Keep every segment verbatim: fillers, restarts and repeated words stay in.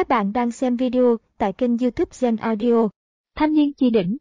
Các bạn đang xem video tại kênh YouTube Gen Audio. Thanh niên chi đỉnh.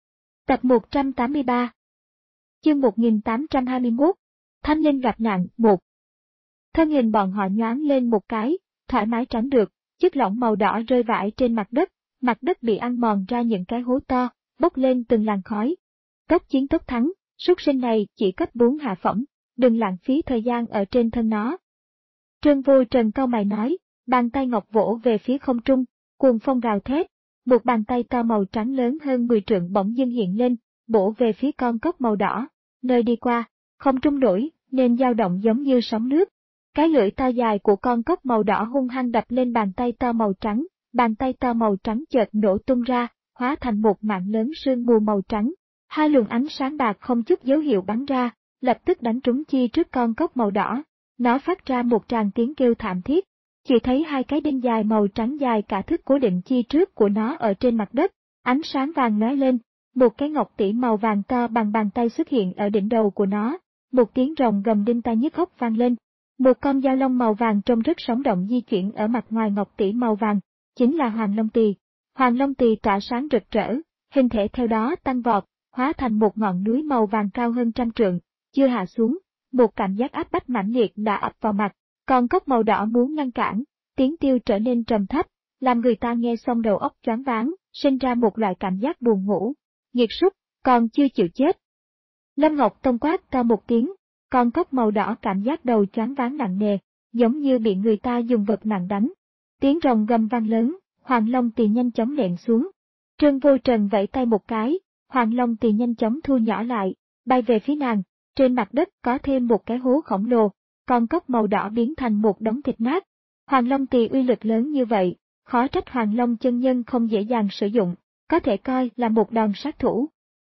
Tập một trăm tám mươi ba. Chương một nghìn tám trăm hai mươi mốt. Thanh niên gặp nạn một. Thân hình bọn họ nhoáng lên một cái, thoải mái tránh được, chất lỏng màu đỏ rơi vãi trên mặt đất, mặt đất bị ăn mòn ra những cái hố to, bốc lên từng làn khói. Tốc chiến tốc thắng, súc sinh này chỉ cấp bốn hạ phẩm, đừng lãng phí thời gian ở trên thân nó. Trương Vô Trần cau mày nói, bàn tay ngọc vỗ về phía không trung, cuồng phong gào thét, một bàn tay to màu trắng lớn hơn mười trượng bỗng dưng hiện lên, bổ về phía con cốc màu đỏ, nơi đi qua, không trung nổi, nên dao động giống như sóng nước. Cái lưỡi to dài của con cốc màu đỏ hung hăng đập lên bàn tay to màu trắng, bàn tay to màu trắng chợt nổ tung ra, hóa thành một mạng lớn sương mù màu trắng. Hai luồng ánh sáng bạc không chút dấu hiệu bắn ra, lập tức đánh trúng chi trước con cốc màu đỏ. Nó phát ra một tràng tiếng kêu thảm thiết. Chỉ thấy hai cái đinh dài màu trắng dài cả thước cố định chi trước của nó ở trên mặt đất, ánh sáng vàng lóe lên, một cái ngọc tỷ màu vàng to bằng bàn tay xuất hiện ở đỉnh đầu của nó, một tiếng rồng gầm đinh tai nhức óc vang lên. Một con dao long màu vàng trông rất sống động di chuyển ở mặt ngoài ngọc tỷ mao vàng, chính là Hoàng Long Tỳ. Hoàng Long Tỳ tỏa sáng rực rỡ, hình thể theo đó tăng vọt, hóa thành một ngọn núi màu vàng cao hơn trăm trượng, chưa hạ xuống, một cảm giác áp bách mãnh liệt đã ập vào mặt. Còn cốc màu đỏ muốn ngăn cản, tiếng tiêu trở nên trầm thấp, làm người ta nghe xong đầu óc choáng váng, sinh ra một loại cảm giác buồn ngủ. Nghiệt súc, còn chưa chịu chết. Lâm Ngọc Tông quát to một tiếng, con cốc màu đỏ cảm giác đầu choáng váng nặng nề, giống như bị người ta dùng vật nặng đánh. Tiếng rồng gầm vang lớn, Hoàng Long Tỳ nhanh chóng nện xuống. Trương Vô Trần vẫy tay một cái, Hoàng Long Tỳ nhanh chóng thu nhỏ lại, bay về phía nàng. Trên mặt đất có thêm một cái hố khổng lồ. Con cốc màu đỏ biến thành một đống thịt nát. Hoàng Long Tỳ uy lực lớn như vậy, khó trách Hoàng Long chân nhân không dễ dàng sử dụng, có thể coi là một đòn sát thủ.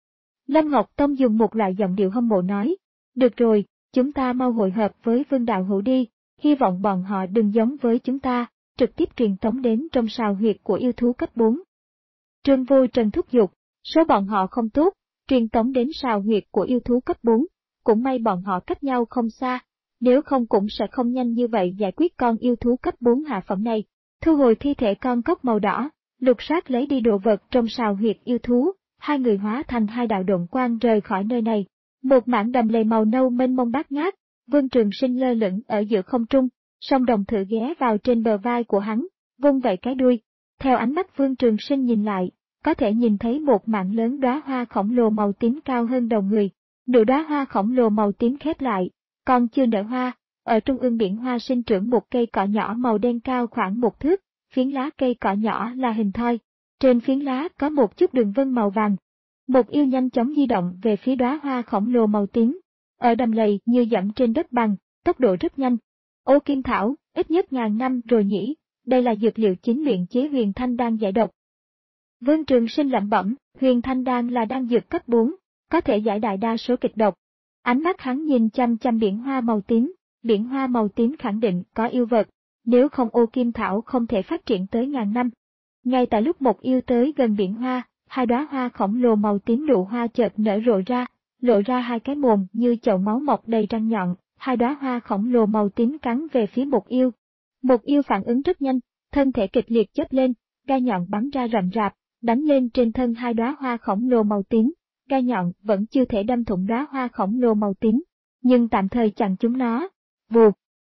Lâm Ngọc Tông dùng một loại giọng điệu hâm mộ nói, được rồi, chúng ta mau hội hợp với Vương Đạo Hữu đi, hy vọng bọn họ đừng giống với chúng ta, trực tiếp truyền tống đến trong sào huyệt của yêu thú cấp bốn. Trương Vô Trần thúc giục, số bọn họ không tốt, truyền tống đến sào huyệt của yêu thú cấp bốn, cũng may bọn họ cách nhau không xa. Nếu không cũng sẽ không nhanh như vậy giải quyết con yêu thú cấp bốn hạ phẩm này. Thu hồi thi thể con cốc màu đỏ, lục soát lấy đi đồ vật trong sào huyệt yêu thú, hai người hóa thành hai đạo độn quang rời khỏi nơi này. Một mảng đầm lầy màu nâu mênh mông bát ngát, Vương Trường Sinh lơ lửng ở giữa không trung, song đồng thử ghé vào trên bờ vai của hắn, vung vẩy cái đuôi. Theo ánh mắt Vương Trường Sinh nhìn lại, có thể nhìn thấy một mảng lớn đóa hoa khổng lồ màu tím cao hơn đầu người. Nụ đóa hoa khổng lồ màu tím khép lại. Còn chưa nở hoa, ở trung ương biển hoa sinh trưởng một cây cỏ nhỏ màu đen cao khoảng một thước, phiến lá cây cỏ nhỏ là hình thoi, trên phiến lá có một chút đường vân màu vàng. Một yêu nhanh chóng di động về phía đóa hoa khổng lồ màu tím, ở đầm lầy như dẫm trên đất bằng, tốc độ rất nhanh. Ô Kim Thảo, ít nhất ngàn năm rồi nhỉ, đây là dược liệu chính luyện chế huyền thanh đan giải độc. Vương Trường Sinh lẩm bẩm, huyền thanh đan là đan dược cấp bốn, có thể giải đại đa số kịch độc. Ánh mắt hắn nhìn chăm chăm biển hoa màu tím, biển hoa màu tím khẳng định có yêu vật, nếu không Ô Kim Thảo không thể phát triển tới ngàn năm. Ngay tại lúc một yêu tới gần biển hoa, hai đóa hoa khổng lồ màu tím nụ hoa chợt nở rộ ra, lộ ra hai cái mồm như chậu máu mọc đầy răng nhọn, hai đóa hoa khổng lồ màu tím cắn về phía một yêu. Một yêu phản ứng rất nhanh, thân thể kịch liệt chớp lên, gai nhọn bắn ra rậm rạp, đánh lên trên thân hai đóa hoa khổng lồ màu tím. Gai nhọn vẫn chưa thể đâm thủng đóa hoa khổng lồ màu tím, nhưng tạm thời chặn chúng nó. Vù!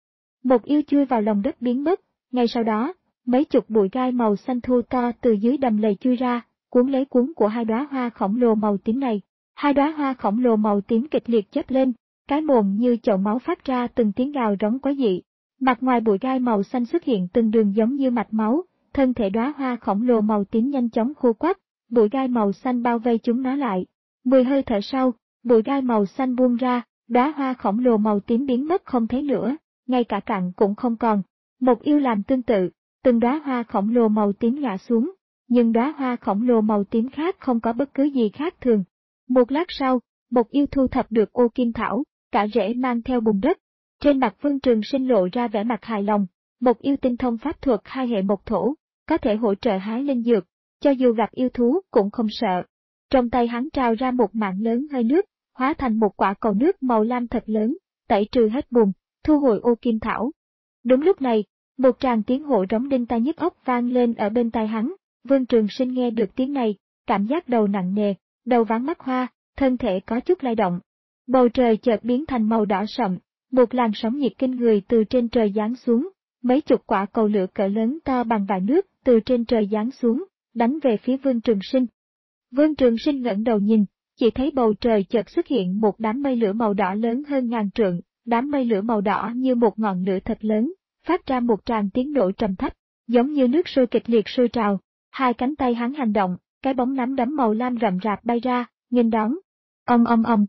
Một yêu chui vào lòng đất biến mất, ngay sau đó, mấy chục bụi gai màu xanh thu to từ dưới đầm lầy chui ra, cuốn lấy cuốn của hai đóa hoa khổng lồ màu tím này. Hai đóa hoa khổng lồ màu tím kịch liệt chớp lên, cái mồm như chậu máu phát ra từng tiếng gào rống quái dị. Mặt ngoài bụi gai màu xanh xuất hiện từng đường giống như mạch máu, thân thể đóa hoa khổng lồ màu tím nhanh chóng khô quắt, bụi gai màu xanh bao vây chúng nó lại. Mười hơi thở sau, bụi gai màu xanh buông ra, đóa hoa khổng lồ màu tím biến mất không thấy nữa, ngay cả cặn cũng không còn. Một yêu làm tương tự, từng đóa hoa khổng lồ màu tím ngã xuống, nhưng đóa hoa khổng lồ màu tím khác không có bất cứ gì khác thường. Một lát sau, một yêu thu thập được Ô Kim Thảo, cả rễ mang theo bùn đất. Trên mặt Vương Trường Sinh lộ ra vẻ mặt hài lòng, một yêu tinh thông pháp thuật hai hệ mộc thổ, có thể hỗ trợ hái linh dược, cho dù gặp yêu thú cũng không sợ. Trong tay hắn trào ra một mạng lớn hơi nước, hóa thành một quả cầu nước màu lam thật lớn, tẩy trừ hết bùn, thu hồi Ô Kim Thảo. Đúng lúc này, Một tràng tiếng hổ rống đinh tai nhức óc vang lên ở bên tai hắn. Vương Trường Sinh nghe được tiếng này, cảm giác đầu nặng nề, đầu váng mắt hoa, thân thể có chút lay động. Bầu trời chợt biến thành màu đỏ sậm, một làn sóng nhiệt kinh người từ trên trời giáng xuống, mấy chục quả cầu lửa cỡ lớn to bằng vại nước từ trên trời giáng xuống, đánh về phía Vương Trường Sinh. Vương Trường Sinh ngẩng đầu nhìn, chỉ thấy bầu trời chợt xuất hiện một đám mây lửa màu đỏ lớn hơn ngàn trượng, đám mây lửa màu đỏ như một ngọn lửa thật lớn, phát ra một tràng tiếng nổ trầm thấp, giống như nước sôi kịch liệt sôi trào. Hai cánh tay hắn hành động, cái bóng nắm đấm màu lam rậm rạp bay ra, nghênh đón. Ong ong ong.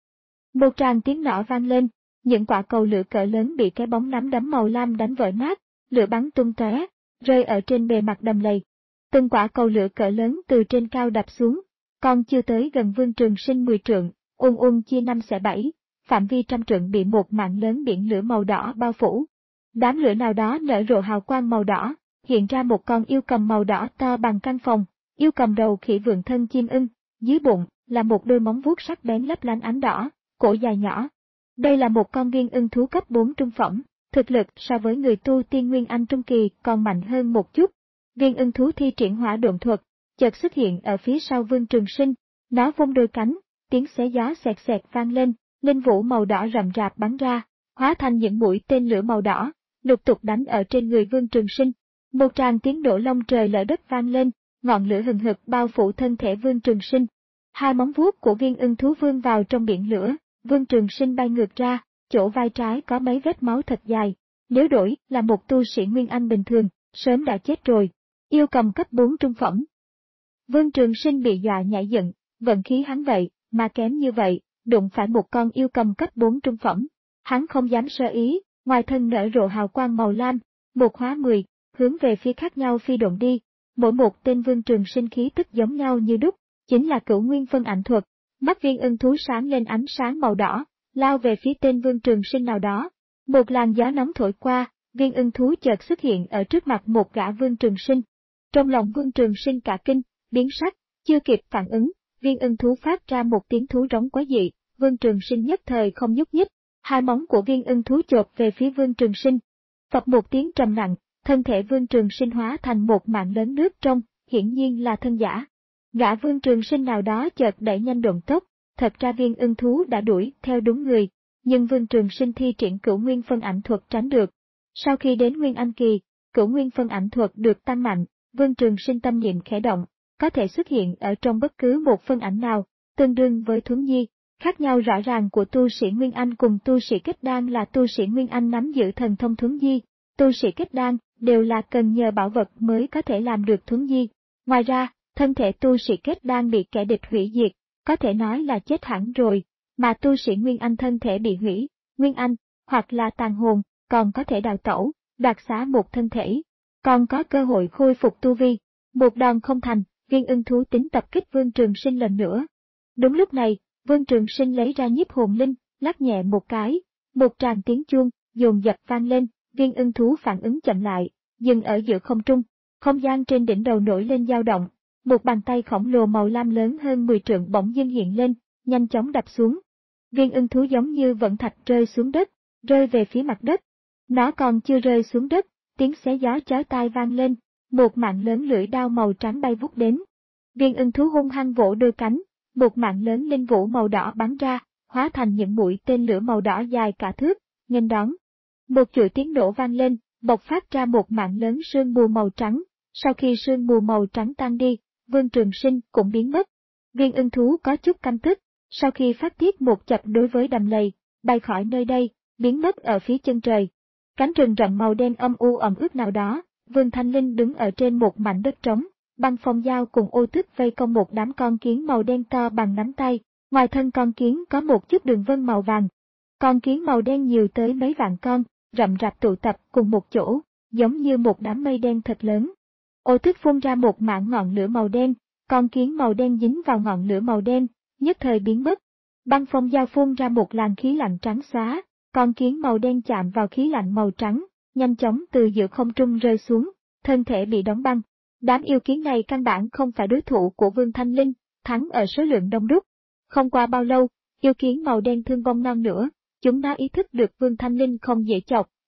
Một tràng tiếng nổ vang lên, những quả cầu lửa cỡ lớn bị cái bóng nắm đấm màu lam đánh vỡ nát, lửa bắn tung tóe, rơi ở trên bề mặt đầm lầy. Từng quả cầu lửa cỡ lớn từ trên cao đập xuống, còn chưa tới gần Vương Trường Sinh mười trượng, ung ung chia năm xẻ bảy, phạm vi trăm trượng bị một mảng lớn biển lửa màu đỏ bao phủ. Đám lửa nào đó nở rộ hào quang màu đỏ, hiện ra một con yêu cầm màu đỏ to bằng căn phòng, yêu cầm đầu khỉ vượn thân chim ưng, dưới bụng là một đôi móng vuốt sắc bén lấp lánh ánh đỏ, cổ dài nhỏ. Đây là một con viên ưng thú cấp bốn trung phẩm, thực lực so với người tu tiên Nguyên Anh trung kỳ còn mạnh hơn một chút. Viên ưng thú thi triển hỏa độn thuật, chợt xuất hiện ở phía sau Vương Trường Sinh, nó vung đôi cánh, tiếng xé gió xẹt xẹt vang lên, linh vũ màu đỏ rậm rạp bắn ra, hóa thành những mũi tên lửa màu đỏ, lục tục đánh ở trên người Vương Trường Sinh. Một tràng tiếng nổ long trời lở đất vang lên, ngọn lửa hừng hực bao phủ thân thể Vương Trường Sinh. Hai móng vuốt của viên ưng thú vươn vào trong biển lửa, Vương Trường Sinh bay ngược ra, chỗ vai trái có mấy vết máu thật dài. Nếu đổi là một tu sĩ Nguyên Anh bình thường, sớm đã chết rồi. Yêu cầm cấp bốn trung phẩm. Vương Trường Sinh bị dọa nhảy dựng, vận khí hắn vậy, mà kém như vậy, đụng phải một con yêu cầm cấp bốn trung phẩm. Hắn không dám sơ ý, ngoài thân nở rộ hào quang màu lam, một hóa mười, hướng về phía khác nhau phi độn đi. Mỗi một tên Vương Trường Sinh khí tức giống nhau như đúc, chính là Cửu Nguyên Phân Ảnh Thuật. Mắt viên ưng thú sáng lên ánh sáng màu đỏ, lao về phía tên Vương Trường Sinh nào đó. Một làn gió nóng thổi qua, viên ưng thú chợt xuất hiện ở trước mặt một gã Vương Trường Sinh. Trong lòng Vương Trường Sinh cả kinh, biến sắc, chưa kịp phản ứng, viên ưng thú phát ra một tiếng thú rống quái dị, Vương Trường Sinh nhất thời không nhúc nhích, hai móng của viên ưng thú chộp về phía Vương Trường Sinh. Phập một tiếng trầm nặng, thân thể Vương Trường Sinh hóa thành một mảng lớn nước trong, hiển nhiên là thân giả. Gã Vương Trường Sinh nào đó chợt đẩy nhanh độn tốc, thật ra viên ưng thú đã đuổi theo đúng người, nhưng Vương Trường Sinh thi triển Cửu Nguyên Phân Ảnh Thuật tránh được. Sau khi đến Nguyên Anh kỳ, Cửu Nguyên Phân Ảnh Thuật được tăng mạnh, Vương Trường Sinh tâm niệm khẽ động, có thể xuất hiện ở trong bất cứ một phân ảnh nào, tương đương với thuấn di. Khác nhau rõ ràng của tu sĩ Nguyên Anh cùng tu sĩ kết đan là tu sĩ Nguyên Anh nắm giữ thần thông thuấn di, tu sĩ kết đan đều là cần nhờ bảo vật mới có thể làm được thuấn di. Ngoài ra, thân thể tu sĩ kết đan bị kẻ địch hủy diệt, có thể nói là chết hẳn rồi, mà tu sĩ Nguyên Anh thân thể bị hủy, Nguyên Anh, hoặc là tàn hồn, còn có thể đào tẩu, đoạt xá một thân thể, còn có cơ hội khôi phục tu vi. Một đòn không thành, viên ưng thú tính tập kích Vương Trường Sinh lần nữa. Đúng lúc này, Vương Trường Sinh lấy ra nhiếp hồn linh, lắc nhẹ một cái, một tràng tiếng chuông, dồn dập vang lên, viên ưng thú phản ứng chậm lại, dừng ở giữa không trung, không gian trên đỉnh đầu nổi lên dao động, một bàn tay khổng lồ màu lam lớn hơn mười trượng bỗng dưng hiện lên, nhanh chóng đập xuống. Viên ưng thú giống như vận thạch rơi xuống đất, rơi về phía mặt đất. Nó còn chưa rơi xuống đất, tiếng xé gió chói tai vang lên, một mảng lớn lưỡi đao màu trắng bay vút đến. Viên ưng thú hung hăng vỗ đôi cánh, một mảng lớn linh vũ màu đỏ bắn ra, hóa thành những mũi tên lửa màu đỏ dài cả thước, nghênh đón. Một chuỗi tiếng nổ vang lên, bộc phát ra một mảng lớn sương mù màu trắng. Sau khi sương mù màu trắng tan đi, Vương Trường Sinh cũng biến mất. Viên ưng thú có chút căm tức, sau khi phát tiết một chập đối với đầm lầy, bay khỏi nơi đây, biến mất ở phía chân trời. Cánh rừng rậm màu đen âm u ẩm ướt nào đó, Vương Thanh Linh đứng ở trên một mảnh đất trống, Băng Phong Dao cùng Ô Tức vây công một đám con kiến màu đen to bằng nắm tay, ngoài thân con kiến có một chút đường vân màu vàng. Con kiến màu đen nhiều tới mấy vạn con, rậm rạp tụ tập cùng một chỗ, giống như một đám mây đen thật lớn. Ô Tức phun ra một mảng ngọn lửa màu đen, con kiến màu đen dính vào ngọn lửa màu đen, nhất thời biến mất. Băng Phong Dao phun ra một làn khí lạnh trắng xóa, con kiến màu đen chạm vào khí lạnh màu trắng, nhanh chóng từ giữa không trung rơi xuống, thân thể bị đóng băng. Đám yêu kiến này căn bản không phải đối thủ của Vương Thanh Linh, thắng ở số lượng đông đúc. Không qua bao lâu, yêu kiến màu đen thương vong non nữa, chúng đã ý thức được Vương Thanh Linh không dễ chọc,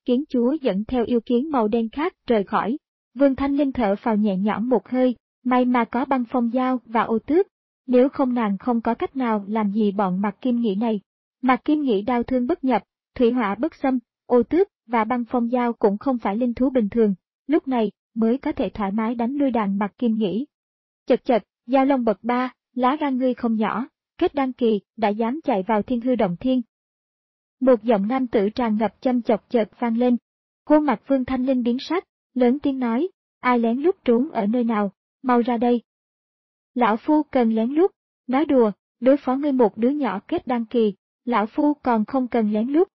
kiến chúa dẫn theo yêu kiến màu đen khác rời khỏi. Vương Thanh Linh thở phào nhẹ nhõm một hơi, may mà có Băng Phong Dao và Ô Tước, nếu không nàng không có cách nào làm gì bọn Mạc Kim Nghị này. Mạc Kim Nghị đao thương bất nhập, thủy hỏa bất xâm, Ô Tước và Băng Phong Dao cũng không phải linh thú bình thường, lúc này mới có thể thoải mái đánh lui đàn Mạc Kim Nghị. Chật chật, Giao Long bậc ba, lá gan ngươi không nhỏ, kết đăng kỳ, đã dám chạy vào Thiên Hư Động Thiên. Một giọng nam tử tràn ngập châm chọc chợt vang lên. Khuôn mặt Vương Thanh Linh biến sắc, lớn tiếng nói, ai lén lút trốn ở nơi nào, mau ra đây. Lão Phu cần lén lút, nói đùa, đối phó ngươi một đứa nhỏ kết đăng kỳ, Lão Phu còn không cần lén lút.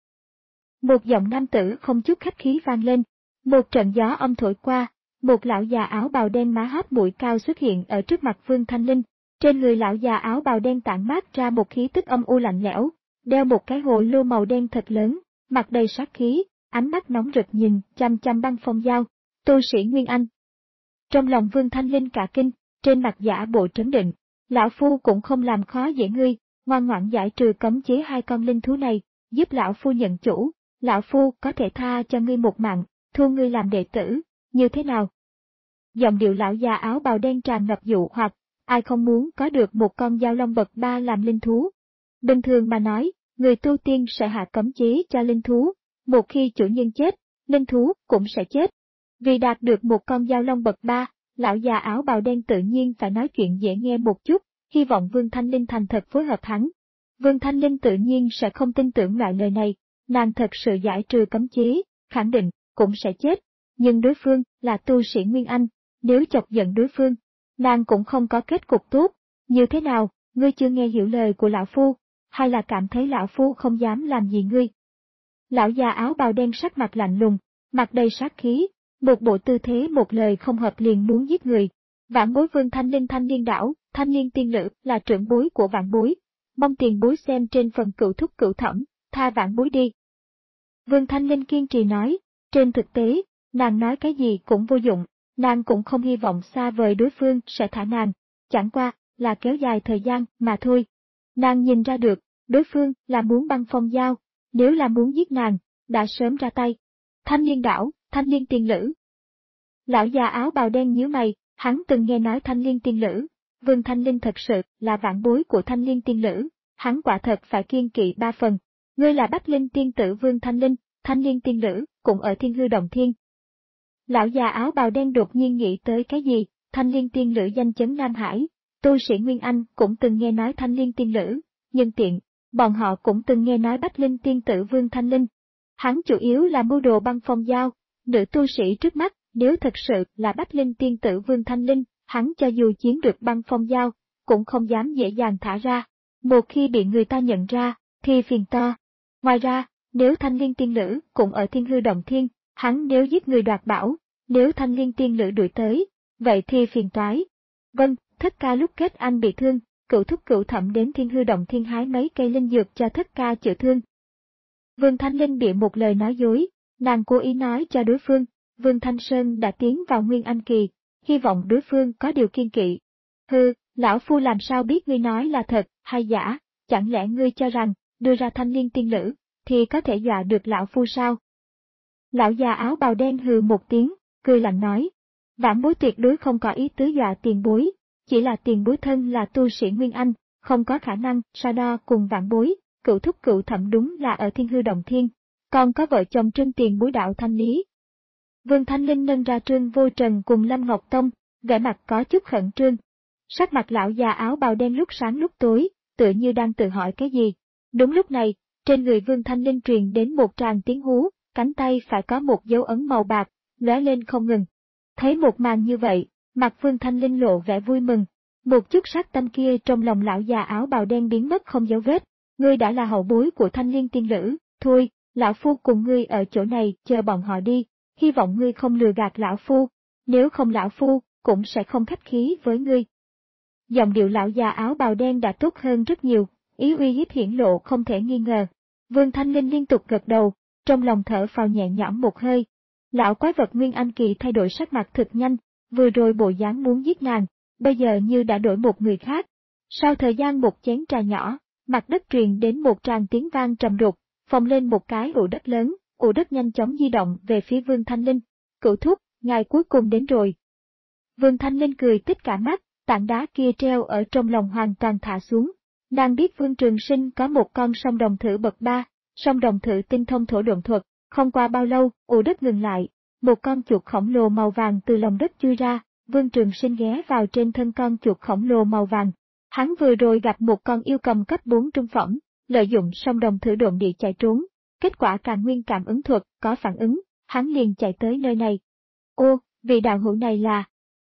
Một giọng nam tử không chút khách khí vang lên, một trận gió âm thổi qua, một lão già áo bào đen má háp mũi cao xuất hiện ở trước mặt Vương Thanh Linh, trên người lão già áo bào đen tản mát ra một khí tức âm u lạnh lẽo, đeo một cái hồ lô màu đen thật lớn, mặt đầy sát khí, ánh mắt nóng rực nhìn chăm chăm Băng Phong Dao, tu sĩ Nguyên Anh. Trong lòng Vương Thanh Linh cả kinh, trên mặt giả bộ trấn định, Lão Phu cũng không làm khó dễ ngươi, ngoan ngoãn giải trừ cấm chế hai con linh thú này, giúp Lão Phu nhận chủ, Lão Phu có thể tha cho ngươi một mạng, thu ngươi làm đệ tử, như thế nào? Giọng điệu lão già áo bào đen tràn ngập dụ hoặc, ai không muốn có được một con Giao Long bậc ba làm linh thú. Bình thường mà nói, người tu tiên sẽ hạ cấm chế cho linh thú, một khi chủ nhân chết, linh thú cũng sẽ chết. Vì đạt được một con Giao Long bậc ba, lão già áo bào đen tự nhiên phải nói chuyện dễ nghe một chút, hy vọng Vương Thanh Linh thành thật phối hợp hắn. Vương Thanh Linh tự nhiên sẽ không tin tưởng loại lời này, nàng thật sự giải trừ cấm chế, khẳng định, cũng sẽ chết. Nhưng đối phương là tu sĩ Nguyên Anh, nếu chọc giận đối phương, nàng cũng không có kết cục tốt. Như thế nào, ngươi chưa nghe hiểu lời của Lão Phu, hay là cảm thấy Lão Phu không dám làm gì ngươi? Lão già áo bào đen sắc mặt lạnh lùng, mặt đầy sát khí, một bộ tư thế một lời không hợp liền muốn giết người. Vãn bối Vương Thanh Linh Thanh Liên Đảo, Thanh Liên Tiên Lữ là trưởng bối của vãn bối, mong tiền bối xem trên phần cửu thúc cửu thẩm, tha vãn bối đi. Vương Thanh Linh kiên trì nói, trên thực tế, nàng nói cái gì cũng vô dụng, nàng cũng không hy vọng xa vời đối phương sẽ thả nàng, chẳng qua là kéo dài thời gian mà thôi. Nàng nhìn ra được, đối phương là muốn Băng Phong Dao, nếu là muốn giết nàng, đã sớm ra tay. Thanh Liên Đảo, Thanh Liên Tiên Lữ. Lão già áo bào đen nhíu mày, hắn từng nghe nói Thanh Liên Tiên Lữ, Vương Thanh Linh thật sự là vãn bối của Thanh Liên Tiên Lữ, hắn quả thật phải kiêng kỵ ba phần. Ngươi là Bách Linh Tiên Tử Vương Thanh Linh, Thanh Liên Tiên Lữ, cũng ở Thiên Hư Động Thiên. Lão già áo bào đen đột nhiên nghĩ tới cái gì, Thanh Liên Tiên Lữ danh chấn Nam Hải, tu sĩ Nguyên Anh cũng từng nghe nói Thanh Liên Tiên Lữ, nhân tiện, bọn họ cũng từng nghe nói Bách Linh Tiên Tử Vương Thanh Linh. Hắn chủ yếu là mưu đồ Băng Phong Dao, nữ tu sĩ trước mắt, nếu thật sự là Bách Linh Tiên Tử Vương Thanh Linh, hắn cho dù chiến được Băng Phong Dao, cũng không dám dễ dàng thả ra. Một khi bị người ta nhận ra, thì phiền to. Ngoài ra, nếu Thanh Liên Tiên Lữ cũng ở Thiên Hư Động Thiên, hắn nếu giết người đoạt bảo, nếu Thanh Liên Tiên Lữ đuổi tới, vậy thì phiền toái. Vâng, Thất Ca lúc kết anh bị thương, cửu thúc cửu thẩm đến Thiên Hư Động Thiên hái mấy cây linh dược cho Thất Ca chữa thương. Vương Thanh Linh bịa một lời nói dối, nàng cố ý nói cho đối phương, Vương Thanh Sơn đã tiến vào Nguyên Anh kỳ, hy vọng đối phương có điều kiên kỵ. Hừ, Lão Phu làm sao biết ngươi nói là thật hay giả, chẳng lẽ ngươi cho rằng, đưa ra Thanh Liên Tiên Lữ, thì có thể dọa được Lão Phu sao? Lão già áo bào đen hừ một tiếng, cười lạnh nói, vãn bối tuyệt đối không có ý tứ dọa tiền bối, chỉ là tiền bối thân là tu sĩ Nguyên Anh, không có khả năng so đo cùng vãn bối, cửu thúc cửu thẩm đúng là ở Thiên Hư Động Thiên, còn có vợ chồng Trương tiền bối đạo Thanh Lý. Vương Thanh Linh nâng ra Trương Vô Trần cùng Lâm Ngọc Tông, vẻ mặt có chút khẩn trương. Sắc mặt lão già áo bào đen lúc sáng lúc tối, tựa như đang tự hỏi cái gì. Đúng lúc này, trên người Vương Thanh Linh truyền đến một tràng tiếng hú, cánh tay phải có một dấu ấn màu bạc, lóe lên không ngừng. Thấy một màn như vậy, mặt Vương Thanh Linh lộ vẻ vui mừng. Một chút sát tâm kia trong lòng lão già áo bào đen biến mất không dấu vết. Ngươi đã là hậu bối của Thanh Liên Tiên Lữ, thôi, Lão Phu cùng ngươi ở chỗ này chờ bọn họ đi, hy vọng ngươi không lừa gạt Lão Phu, nếu không Lão Phu cũng sẽ không khách khí với ngươi. Giọng điệu lão già áo bào đen đã tốt hơn rất nhiều, ý uy hiếp hiển lộ không thể nghi ngờ. Vương Thanh Linh liên tục gật đầu, trong lòng thở phào nhẹ nhõm một hơi. Lão quái vật Nguyên Anh kỳ thay đổi sắc mặt thực nhanh, vừa rồi bộ dáng muốn giết nàng, bây giờ như đã đổi một người khác. Sau thời gian một chén trà nhỏ, mặt đất truyền đến một tràng tiếng vang trầm đục, phồng lên một cái ụ đất lớn, ụ đất nhanh chóng di động về phía Vương Thanh Linh. Cửu thúc, ngài cuối cùng đến rồi. Vương Thanh Linh cười tít cả mắt, tảng đá kia treo ở trong lòng hoàn toàn thả xuống. Nàng biết Vương Trường Sinh có một con song đồng thử bậc ba, song đồng thử tinh thông thổ độn thuật, không qua bao lâu, ụ đất ngừng lại, một con chuột khổng lồ màu vàng từ lòng đất chui ra, Vương Trường Sinh ghé vào trên thân con chuột khổng lồ màu vàng. Hắn vừa rồi gặp một con yêu cầm cấp bốn trung phẩm, lợi dụng song đồng thử độn địa chạy trốn, kết quả Càn Nguyên cảm ứng thuật có phản ứng, hắn liền chạy tới nơi này. Ô, vị đạo hữu này là...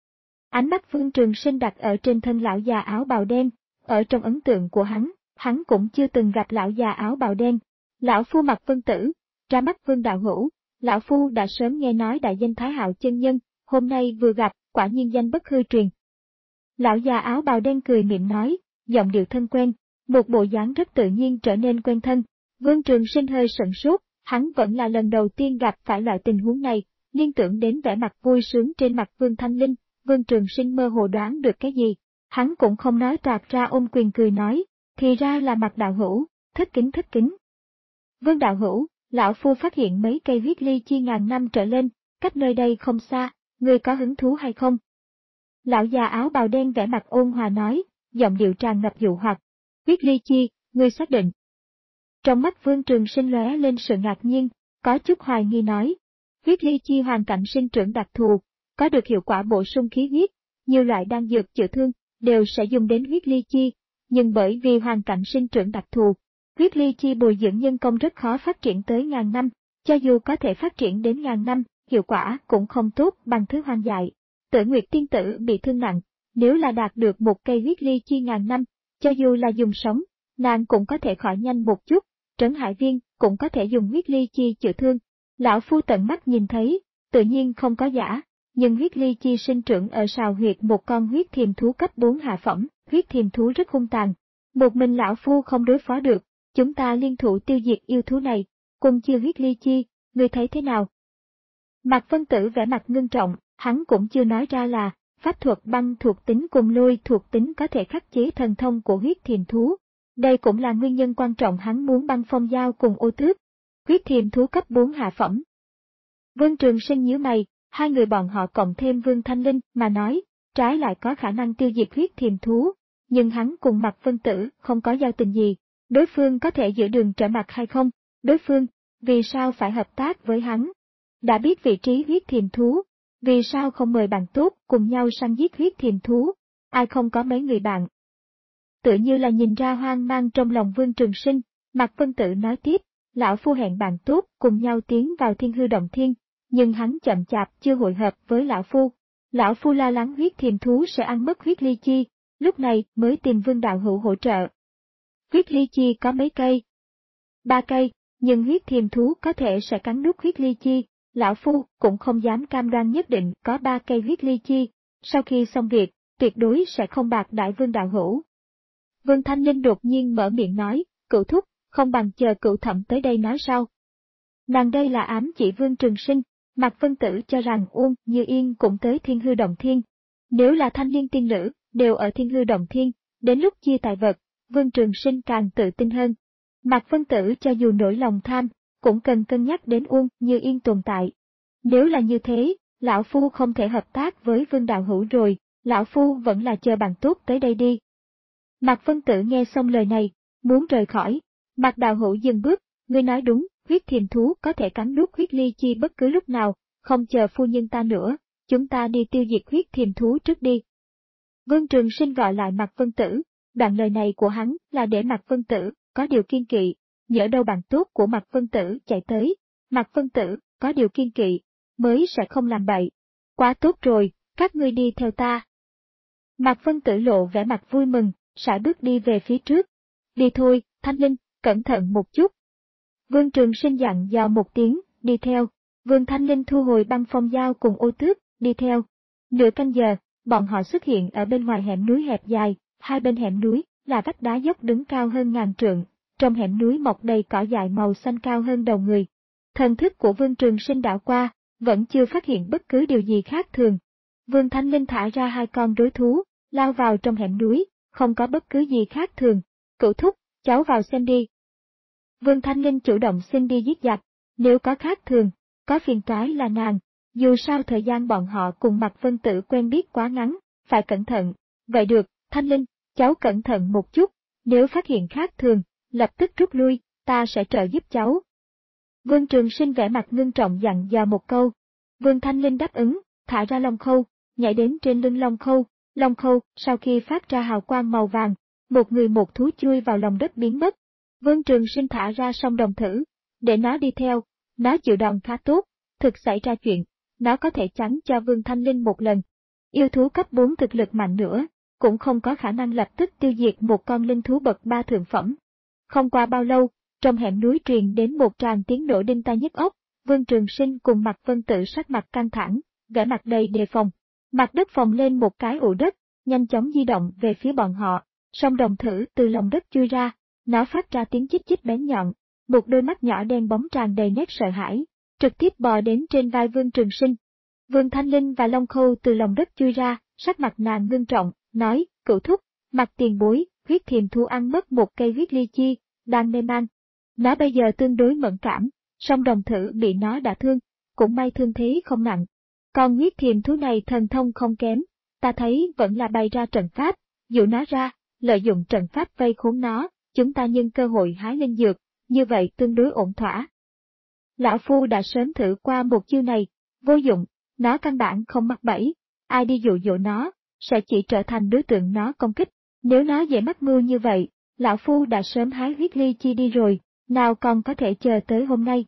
Ánh mắt Vương Trường Sinh đặt ở trên thân lão già áo bào đen, ở trong ấn tượng của hắn, hắn cũng chưa từng gặp lão già áo bào đen. Lão phu mặc Vân Tử, ra mắt Vương đạo hữu, lão phu đã sớm nghe nói đại danh Thái Hạo chân nhân, hôm nay vừa gặp, quả nhiên danh bất hư truyền. Lão già áo bào đen cười miệng nói, giọng điệu thân quen, một bộ dáng rất tự nhiên trở nên quen thân. Vương Trường Sinh hơi sửng sốt, hắn vẫn là lần đầu tiên gặp phải loại tình huống này, liên tưởng đến vẻ mặt vui sướng trên mặt Vương Thanh Linh, Vương Trường Sinh mơ hồ đoán được cái gì. Hắn cũng không nói toạc ra, ôm quyền cười nói, thì ra là Mạc đạo hữu, thất kính thất kính. Vương đạo hữu, lão phu phát hiện mấy cây huyết ly chi ngàn năm trở lên, cách nơi đây không xa, ngươi có hứng thú hay không? Lão già áo bào đen vẻ mặt ôn hòa nói, giọng điệu tràn ngập dụ hoặc. Huyết ly chi, ngươi xác định. Trong mắt Vương Trường Sinh lóe lên sự ngạc nhiên, có chút hoài nghi nói. Huyết ly chi hoàn cảnh sinh trưởng đặc thù, có được hiệu quả bổ sung khí huyết, nhiều loại đan dược chữa thương, đều sẽ dùng đến huyết ly chi, nhưng bởi vì hoàn cảnh sinh trưởng đặc thù, huyết ly chi bồi dưỡng nhân công rất khó phát triển tới ngàn năm, cho dù có thể phát triển đến ngàn năm, hiệu quả cũng không tốt bằng thứ hoang dại. Tử Nguyệt tiên tử bị thương nặng, nếu là đạt được một cây huyết ly chi ngàn năm, cho dù là dùng sống, nàng cũng có thể khỏi nhanh một chút, Trấn Hải Viên cũng có thể dùng huyết ly chi chữa thương. Lão phu tận mắt nhìn thấy, tự nhiên không có giả, nhưng huyết ly chi sinh trưởng ở sào huyệt một con huyết thiềm thú cấp bốn hạ phẩm, huyết thiềm thú rất hung tàn. Một mình lão phu không đối phó được, chúng ta liên thủ tiêu diệt yêu thú này, cùng chia huyết ly chi, ngươi thấy thế nào? Mạc Vân Tử vẻ mặt ngưng trọng, hắn cũng chưa nói ra là, pháp thuật băng thuộc tính cùng lôi thuộc tính có thể khắc chế thần thông của huyết thiềm thú. Đây cũng là nguyên nhân quan trọng hắn muốn băng phong giao cùng ô tước. Huyết thiềm thú cấp bốn hạ phẩm. Vương Trường Sinh nhíu mày, hai người bọn họ cộng thêm Vương Thanh Linh mà nói, trái lại có khả năng tiêu diệt huyết thiềm thú, nhưng hắn cùng Mạc Vân Tử không có giao tình gì, đối phương có thể giữ đường trở mặt hay không, đối phương, vì sao phải hợp tác với hắn? Đã biết vị trí huyết thiềm thú, vì sao không mời bạn tốt cùng nhau săn giết huyết thiềm thú, ai không có mấy người bạn? Tựa như là nhìn ra hoang mang trong lòng Vương Trường Sinh, Mạc Vân Tử nói tiếp, lão phu hẹn bạn tốt cùng nhau tiến vào Thiên Hư Động Thiên, nhưng hắn chậm chạp chưa hội hợp với lão phu. Lão phu lo lắng huyết thiềm thú sẽ ăn mất huyết ly chi, lúc này mới tìm Vương đạo hữu hỗ trợ. Huyết ly chi có mấy cây? Ba cây, nhưng huyết thiềm thú có thể sẽ cắn nuốt huyết ly chi, lão phu cũng không dám cam đoan nhất định có ba cây huyết ly chi, sau khi xong việc, tuyệt đối sẽ không bạc đãi Vương đạo hữu. Vương Thanh Linh đột nhiên mở miệng nói, cửu thúc, không bằng chờ cửu thẩm tới đây nói sau. Nàng đây là ám chỉ Vương Trường Sinh, Mạc Vân Tử cho rằng Uông Như Yên cũng tới Thiên Hư Động Thiên. Nếu là thanh liên tiên nữ, đều ở Thiên Hư Động Thiên, đến lúc chia tài vật, Vương Trường Sinh càng tự tin hơn. Mạc Vân Tử cho dù nổi lòng tham, cũng cần cân nhắc đến Uông Như Yên tồn tại. Nếu là như thế, lão phu không thể hợp tác với Vương đạo hữu rồi, lão phu vẫn là chờ bạn tốt tới đây đi. Mạc Vân Tử nghe xong lời này, muốn rời khỏi. Mạc đạo hữu dừng bước, ngươi nói đúng, huyết thiềm thú có thể cắn nuốt huyết ly chi bất cứ lúc nào, không chờ phu nhân ta nữa, chúng ta đi tiêu diệt huyết thiềm thú trước đi. Vương Trường Sinh gọi lại Mạc Vân Tử, đoạn lời này của hắn là để Mạc Vân Tử có điều kiên kỵ, nhỡ đâu bạn tốt của Mạc Vân Tử chạy tới, Mạc Vân Tử có điều kiên kỵ, mới sẽ không làm bậy. Quá tốt rồi, các ngươi đi theo ta. Mạc Vân Tử lộ vẻ mặt vui mừng, sải bước đi về phía trước. Đi thôi, Thanh Linh, cẩn thận một chút. Vương Trường Sinh dặn dò một tiếng, đi theo. Vương Thanh Linh thu hồi băng phong dao cùng ô tước, đi theo. Nửa canh giờ, bọn họ xuất hiện ở bên ngoài hẻm núi hẹp dài, hai bên hẻm núi là vách đá dốc đứng cao hơn ngàn trượng, trong hẻm núi mọc đầy cỏ dại màu xanh cao hơn đầu người. Thần thức của Vương Trường Sinh đảo qua, vẫn chưa phát hiện bất cứ điều gì khác thường. Vương Thanh Linh thả ra hai con rối thú, lao vào trong hẻm núi, không có bất cứ gì khác thường. Cửu thúc, cháu vào xem đi. Vương Thanh Linh chủ động xin đi giết giặc, Nếu có khác thường, có phiền toái là nàng, dù sao thời gian bọn họ cùng Mạc Vân Tử quen biết quá ngắn, phải cẩn thận. Vậy được, Thanh Linh, cháu cẩn thận một chút, nếu phát hiện khác thường, lập tức rút lui, ta sẽ trợ giúp cháu. Vương Trường Sinh vẻ mặt ngưng trọng dặn dò một câu. Vương Thanh Linh đáp ứng, thả ra long khâu, nhảy đến trên lưng long khâu. Long khâu, sau khi phát ra hào quang màu vàng, một người một thú chui vào lòng đất biến mất. Vương Trường Sinh thả ra song đồng thử, để nó đi theo, nó chịu đòn khá tốt, thực xảy ra chuyện, nó có thể chắn cho Vương Thanh Linh một lần. Yêu thú cấp bốn thực lực mạnh nữa, cũng không có khả năng lập tức tiêu diệt một con linh thú bậc ba thượng phẩm. Không qua bao lâu, trong hẻm núi truyền đến một tràng tiếng nổ đinh tai nhức óc, Vương Trường Sinh cùng Mạc Vân Tử sắc mặt căng thẳng, vẻ mặt đầy đề phòng. Mặt đất phồng lên một cái ụ đất, nhanh chóng di động về phía bọn họ, song đồng thử từ lòng đất chui ra, nó phát ra tiếng chích chích bén nhọn, một đôi mắt nhỏ đen bóng tràn đầy nét sợ hãi, trực tiếp bò đến trên vai Vương Trường Sinh. Vương Thanh Linh và Long Khâu từ lòng đất chui ra, sắc mặt nàng ngưng trọng, nói, cửu thúc, mặt tiền bối, huyết thiềm thú ăn mất một cây huyết ly chi, đang mê man. Nó bây giờ tương đối mẫn cảm, song đồng thử bị nó đả thương, cũng may thương thế không nặng. Còn huyết thiềm thú này thần thông không kém, ta thấy vẫn là bày ra trận pháp, dụ nó ra, lợi dụng trận pháp vây khốn nó, chúng ta nhân cơ hội hái linh dược, như vậy tương đối ổn thỏa. Lão Phu đã sớm thử qua một chiêu này, vô dụng, nó căn bản không mắc bẫy, ai đi dụ dỗ nó, sẽ chỉ trở thành đối tượng nó công kích, nếu nó dễ mắc mưu như vậy, Lão Phu đã sớm hái huyết ly chi đi rồi, nào còn có thể chờ tới hôm nay.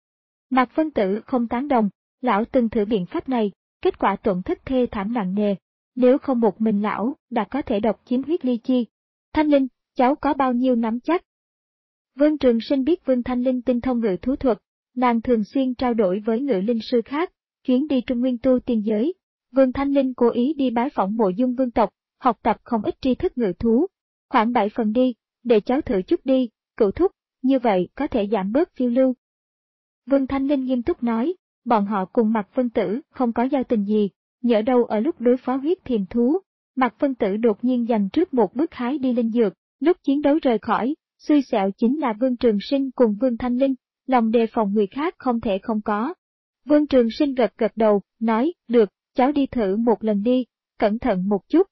Mạc Vân Tử không tán đồng. Lão từng thử biện pháp này, kết quả tổn thất thê thảm nặng nề, nếu không một mình lão đã có thể độc chiếm huyết ly chi. Thanh Linh, cháu có bao nhiêu nắm chắc? Vương Trường Sinh biết Vương Thanh Linh tinh thông ngự thú thuật, nàng thường xuyên trao đổi với ngự linh sư khác, chuyến đi Trung Nguyên tu tiên giới. Vương Thanh Linh cố ý đi bái phỏng Mộ Dung vương tộc, học tập không ít tri thức ngự thú. Khoảng bảy phần đi, để cháu thử chút đi, cửu thúc, như vậy có thể giảm bớt phiêu lưu. Vương Thanh Linh nghiêm túc nói. Bọn họ cùng Mạc Vân Tử không có giao tình gì, nhỡ đâu ở lúc đối phó huyết thiềm thú, Mạc Vân Tử đột nhiên giành trước một bước hái đi linh dược, lúc chiến đấu rời khỏi, xui xẻo chính là Vương Trường Sinh cùng Vương Thanh Linh, lòng đề phòng người khác không thể không có. Vương Trường Sinh gật gật đầu, nói, được, cháu đi thử một lần đi, cẩn thận một chút.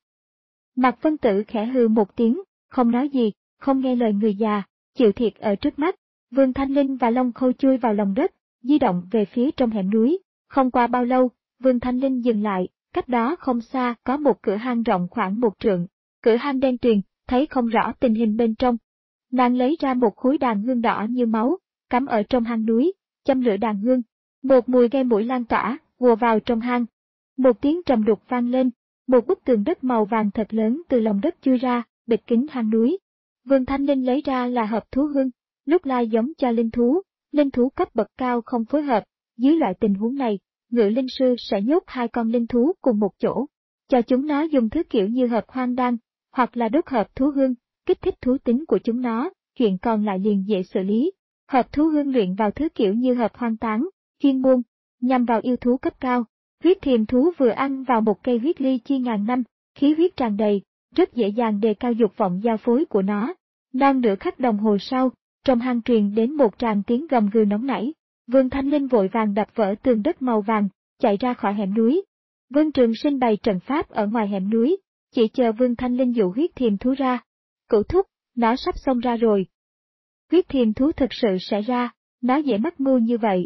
Mạc Vân Tử khẽ hừ một tiếng, không nói gì, không nghe lời người già, chịu thiệt ở trước mắt. Vương Thanh Linh và Long Khâu chui vào lòng đất, di động về phía trong hẻm núi. Không qua bao lâu, Vương Thanh Linh dừng lại, cách đó không xa có một cửa hang rộng khoảng một trượng. Cửa hang đen tuyền, thấy không rõ tình hình bên trong. Nàng lấy ra một khối đàn hương đỏ như máu, cắm ở trong hang núi, châm lửa đàn hương. Một mùi gây mũi lan tỏa, ùa vào trong hang. Một tiếng trầm đục vang lên, một bức tường đất màu vàng thật lớn từ lòng đất chui ra, bịt kín hang núi. Vương Thanh Linh lấy ra là hợp thú hương, lúc lai giống cho linh thú. Linh thú cấp bậc cao không phối hợp, dưới loại tình huống này, ngự linh sư sẽ nhốt hai con linh thú cùng một chỗ, cho chúng nó dùng thứ kiểu như hợp hoang đan, hoặc là đốt hợp thú hương, kích thích thú tính của chúng nó, chuyện còn lại liền dễ xử lý. Hợp thú hương luyện vào thứ kiểu như hợp hoang tán, chuyên môn, nhằm vào yêu thú cấp cao. Huyết thiềm thú vừa ăn vào một cây huyết ly chi ngàn năm, khí huyết tràn đầy, rất dễ dàng đề cao dục vọng giao phối của nó. Non nửa khắc đồng hồ sau, trong hang truyền đến một tràng tiếng gầm gừ nóng nảy, Vương Thanh Linh vội vàng đập vỡ tường đất màu vàng, chạy ra khỏi hẻm núi. Vương Trường Sinh bày trận pháp ở ngoài hẻm núi, chỉ chờ Vương Thanh Linh dụ huyết thiềm thú ra. Cửu thúc, nó sắp xông ra rồi. Huyết thiềm thú thực sự sẽ ra, nó dễ mắc mưu như vậy.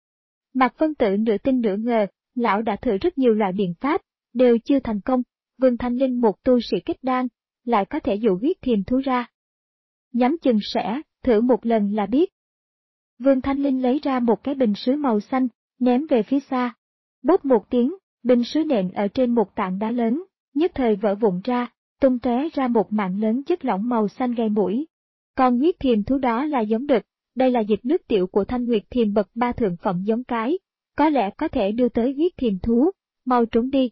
Mạc Vân Tử nửa tin nửa ngờ, lão đã thử rất nhiều loại biện pháp, đều chưa thành công. Vương Thanh Linh một tu sĩ kết đan, lại có thể dụ huyết thiềm thú ra. Nhắm chừng sẽ, thử một lần là biết. Vương Thanh Linh lấy ra một cái bình sứ màu xanh, ném về phía xa. Bốp một tiếng, bình sứ nện ở trên một tảng đá lớn, nhất thời vỡ vụn ra, tung tóe ra một mảng lớn chất lỏng màu xanh gây mũi. Con huyết thiềm thú đó là giống đực, đây là dịch nước tiểu của thanh huyết thiềm bậc ba thượng phẩm giống cái, có lẽ có thể đưa tới huyết thiềm thú, mau trốn đi.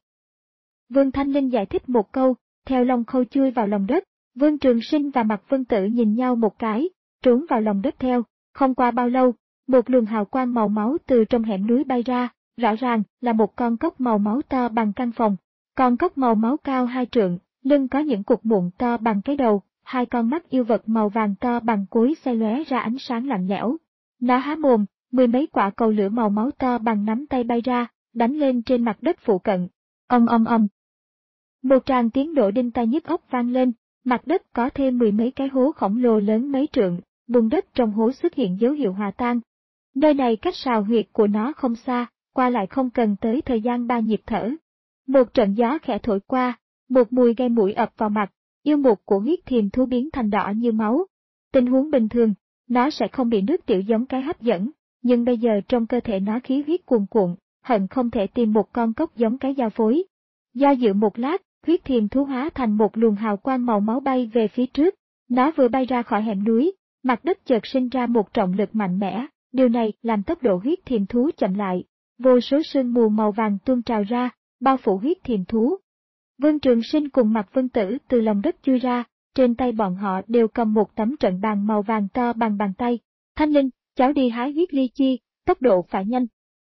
Vương Thanh Linh giải thích một câu, theo Long Khâu chui vào lòng đất, Vương Trường Sinh và Mạc Vân Tử nhìn nhau một cái, trốn vào lòng đất theo. Không qua bao lâu, một luồng hào quang màu máu từ trong hẻm núi bay ra, rõ ràng là một con cóc màu máu to bằng căn phòng. Con cóc màu máu cao hai trượng, lưng có những cục mụn to bằng cái đầu, hai con mắt yêu vật màu vàng to bằng cối xe lóe ra ánh sáng lạnh lẽo. Nó há mồm, mười mấy quả cầu lửa màu máu to bằng nắm tay bay ra, đánh lên trên mặt đất phụ cận. Ong ong ong. Một tràng tiếng nổ đinh tai nhức óc vang lên, mặt đất có thêm mười mấy cái hố khổng lồ lớn mấy trượng, bùn đất trong hố xuất hiện dấu hiệu hòa tan. Nơi này cách sào huyệt của nó không xa, qua lại không cần tới thời gian ba nhịp thở. Một trận gió khẽ thổi qua, một mùi gây mũi ập vào mặt, yêu mục của huyết thiềm thú biến thành đỏ như máu. Tình huống bình thường, nó sẽ không bị nước tiểu giống cái hấp dẫn, nhưng bây giờ trong cơ thể nó khí huyết cuồn cuộn, hận không thể tìm một con cốc giống cái dao phối. Do dự một lát, huyết thiềm thú hóa thành một luồng hào quang màu máu bay về phía trước. Nó vừa bay ra khỏi hẻm núi, mặt đất chợt sinh ra một trọng lực mạnh mẽ, điều này làm tốc độ huyết thiềm thú chậm lại. Vô số sương mù màu vàng tuôn trào ra, bao phủ huyết thiềm thú. Vương Trường Sinh cùng Mạc Vân Tử từ lòng đất chui ra, trên tay bọn họ đều cầm một tấm trận bàn màu vàng to bằng bàn tay. Thanh Linh, cháu đi hái huyết ly chi, tốc độ phải nhanh.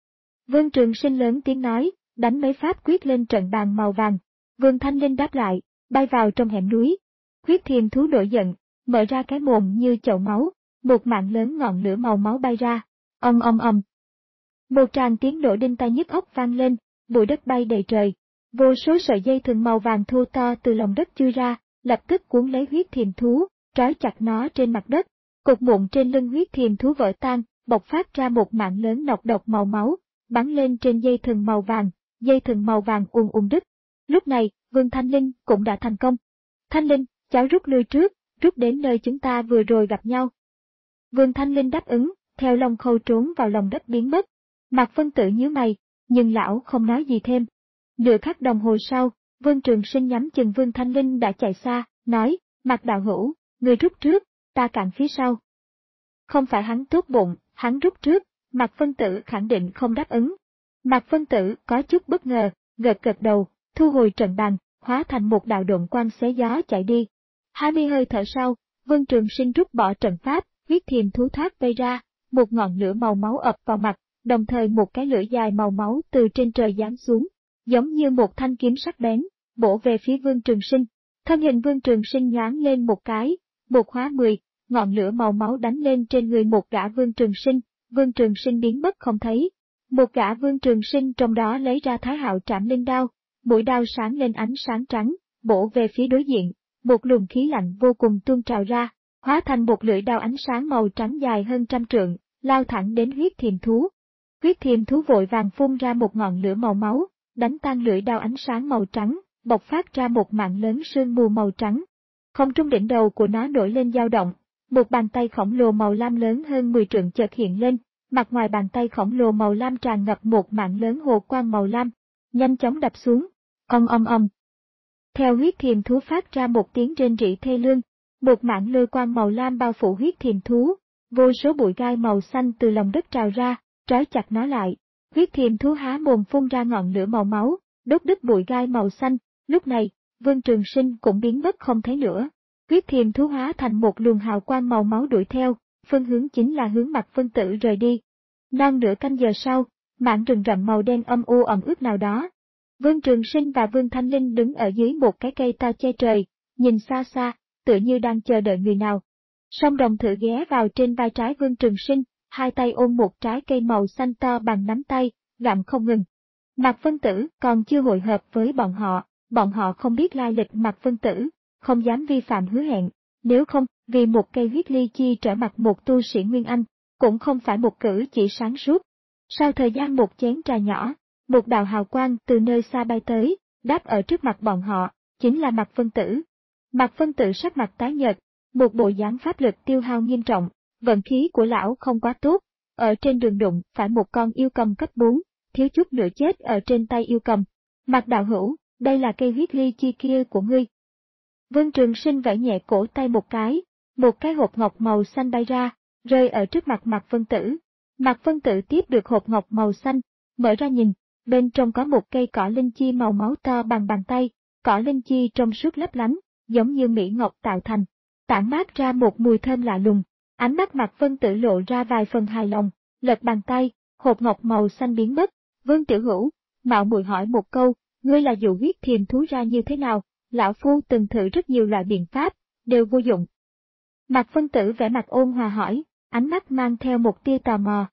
Vương Trường Sinh lớn tiếng nói, đánh mấy pháp quyết lên trận bàn màu vàng. Vương Thanh Linh đáp lại, bay vào trong hẻm núi. Huyết thiềm thú nổi giận, mở ra cái mồm như chậu máu, một mạng lớn ngọn lửa màu máu bay ra. Ong ong ong. Một tràng tiếng nổ đinh tai nhức óc vang lên, bụi đất bay đầy trời. Vô số sợi dây thừng màu vàng thô to từ lòng đất chui ra, lập tức cuốn lấy huyết thiềm thú, trói chặt nó trên mặt đất. Cục mụn trên lưng huyết thiềm thú vỡ tan, bộc phát ra một mạng lớn nọc độc màu máu, bắn lên trên dây thừng màu vàng, dây thừng màu vàng ùn ùn đứt. Lúc này, Vương Thanh Linh cũng đã thành công. Thanh Linh, cháu rút lui trước, rút đến nơi chúng ta vừa rồi gặp nhau. Vương Thanh Linh đáp ứng, theo Long Khâu trốn vào lòng đất biến mất. Mạc Vân Tử nhíu mày, nhưng lão không nói gì thêm. Nửa khắc đồng hồ sau, Vương Trường Sinh nhắm chừng Vương Thanh Linh đã chạy xa, nói, Mạc đạo hữu, người rút trước, ta cản phía sau. Không phải hắn tốt bụng, hắn rút trước, Mạc Vân Tử khẳng định không đáp ứng. Mạc Vân Tử có chút bất ngờ, gật gật đầu, thu hồi trận bàn, hóa thành một đạo độn quang xé gió chạy đi. Hai mươi hơi thở sau, Vương Trường Sinh rút bỏ trận pháp, huyết thiềm thú thoát bay ra, một ngọn lửa màu máu ập vào mặt, đồng thời một cái lưỡi dài màu máu từ trên trời giáng xuống, giống như một thanh kiếm sắc bén, bổ về phía Vương Trường Sinh. Thân hình Vương Trường Sinh nhoáng lên một cái, một hóa mười, ngọn lửa màu máu đánh lên trên người một gã Vương Trường Sinh, Vương Trường Sinh biến mất không thấy. Một gã Vương Trường Sinh trong đó lấy ra Thái Hạo Trảm Linh đao, mũi đao sáng lên ánh sáng trắng, bổ về phía đối diện, một luồng khí lạnh vô cùng tuôn trào ra, hóa thành một lưỡi đao ánh sáng màu trắng dài hơn trăm trượng, lao thẳng đến huyết thiềm thú. Huyết thiềm thú vội vàng phun ra một ngọn lửa màu máu, đánh tan lưỡi đao ánh sáng màu trắng, bộc phát ra một mạng lớn sương mù màu trắng. Không trung đỉnh đầu của nó nổi lên dao động, một bàn tay khổng lồ màu lam lớn hơn mười trượng chợt hiện lên, mặt ngoài bàn tay khổng lồ màu lam tràn ngập một mạng lớn hồ quang màu lam, nhanh chóng đập xuống. Ong ong ong. Theo huyết thiềm thú phát ra một tiếng rên rỉ thê lương, một mảng lôi quang màu lam bao phủ huyết thiềm thú, vô số bụi gai màu xanh từ lòng đất trào ra, trói chặt nó lại. Huyết thiềm thú há mồm phun ra ngọn lửa màu máu, đốt đứt bụi gai màu xanh. Lúc này, Vương Trường Sinh cũng biến mất không thấy nữa. Huyết thiềm thú hóa thành một luồng hào quang màu máu đuổi theo, phương hướng chính là hướng Mạc Vân Tử rời đi. Non nửa canh giờ sau, mảng rừng rậm màu đen âm u ẩm ướt nào đó. Vương Trường Sinh và Vương Thanh Linh đứng ở dưới một cái cây to che trời, nhìn xa xa, tựa như đang chờ đợi người nào. Song Đồng thử ghé vào trên vai trái Vương Trường Sinh, hai tay ôm một trái cây màu xanh to bằng nắm tay, gặm không ngừng. Mạc Vân Tử còn chưa hội hợp với bọn họ, bọn họ không biết lai lịch Mạc Vân Tử, không dám vi phạm hứa hẹn, nếu không, vì một cây huyết ly chi trở mặt một tu sĩ Nguyên Anh, cũng không phải một cử chỉ sáng suốt. Sau thời gian một chén trà nhỏ, một đạo hào quang từ nơi xa bay tới, đáp ở trước mặt bọn họ, chính là Mạc Vân Tử. Mạc Vân Tử sắc mặt tái nhợt, một bộ dáng pháp lực tiêu hao nghiêm trọng, vận khí của lão không quá tốt, ở trên đường đụng phải một con yêu cầm cấp bốn, thiếu chút nữa chết ở trên tay yêu cầm. Mạc đạo hữu, đây là cây huyết ly chi kia của ngươi. Vương Trường Sinh vẫy nhẹ cổ tay một cái, một cái hộp ngọc màu xanh bay ra, rơi ở trước mặt Mạc Vân Tử. Mạc Vân Tử tiếp được hộp ngọc màu xanh, mở ra nhìn, bên trong có một cây cỏ linh chi màu máu to bằng bàn tay, cỏ linh chi trong suốt lấp lánh, giống như mỹ ngọc tạo thành, tản mát ra một mùi thơm lạ lùng. Ánh mắt Mạc Vân Tử lộ ra vài phần hài lòng, lật bàn tay, hộp ngọc màu xanh biến mất. Vương Tiểu Hữu, mạo muội hỏi một câu, ngươi là dụ huyết thiềm thú ra như thế nào? Lão phu từng thử rất nhiều loại biện pháp, đều vô dụng. Mạc Vân Tử vẻ mặt ôn hòa hỏi, ánh mắt mang theo một tia tò mò.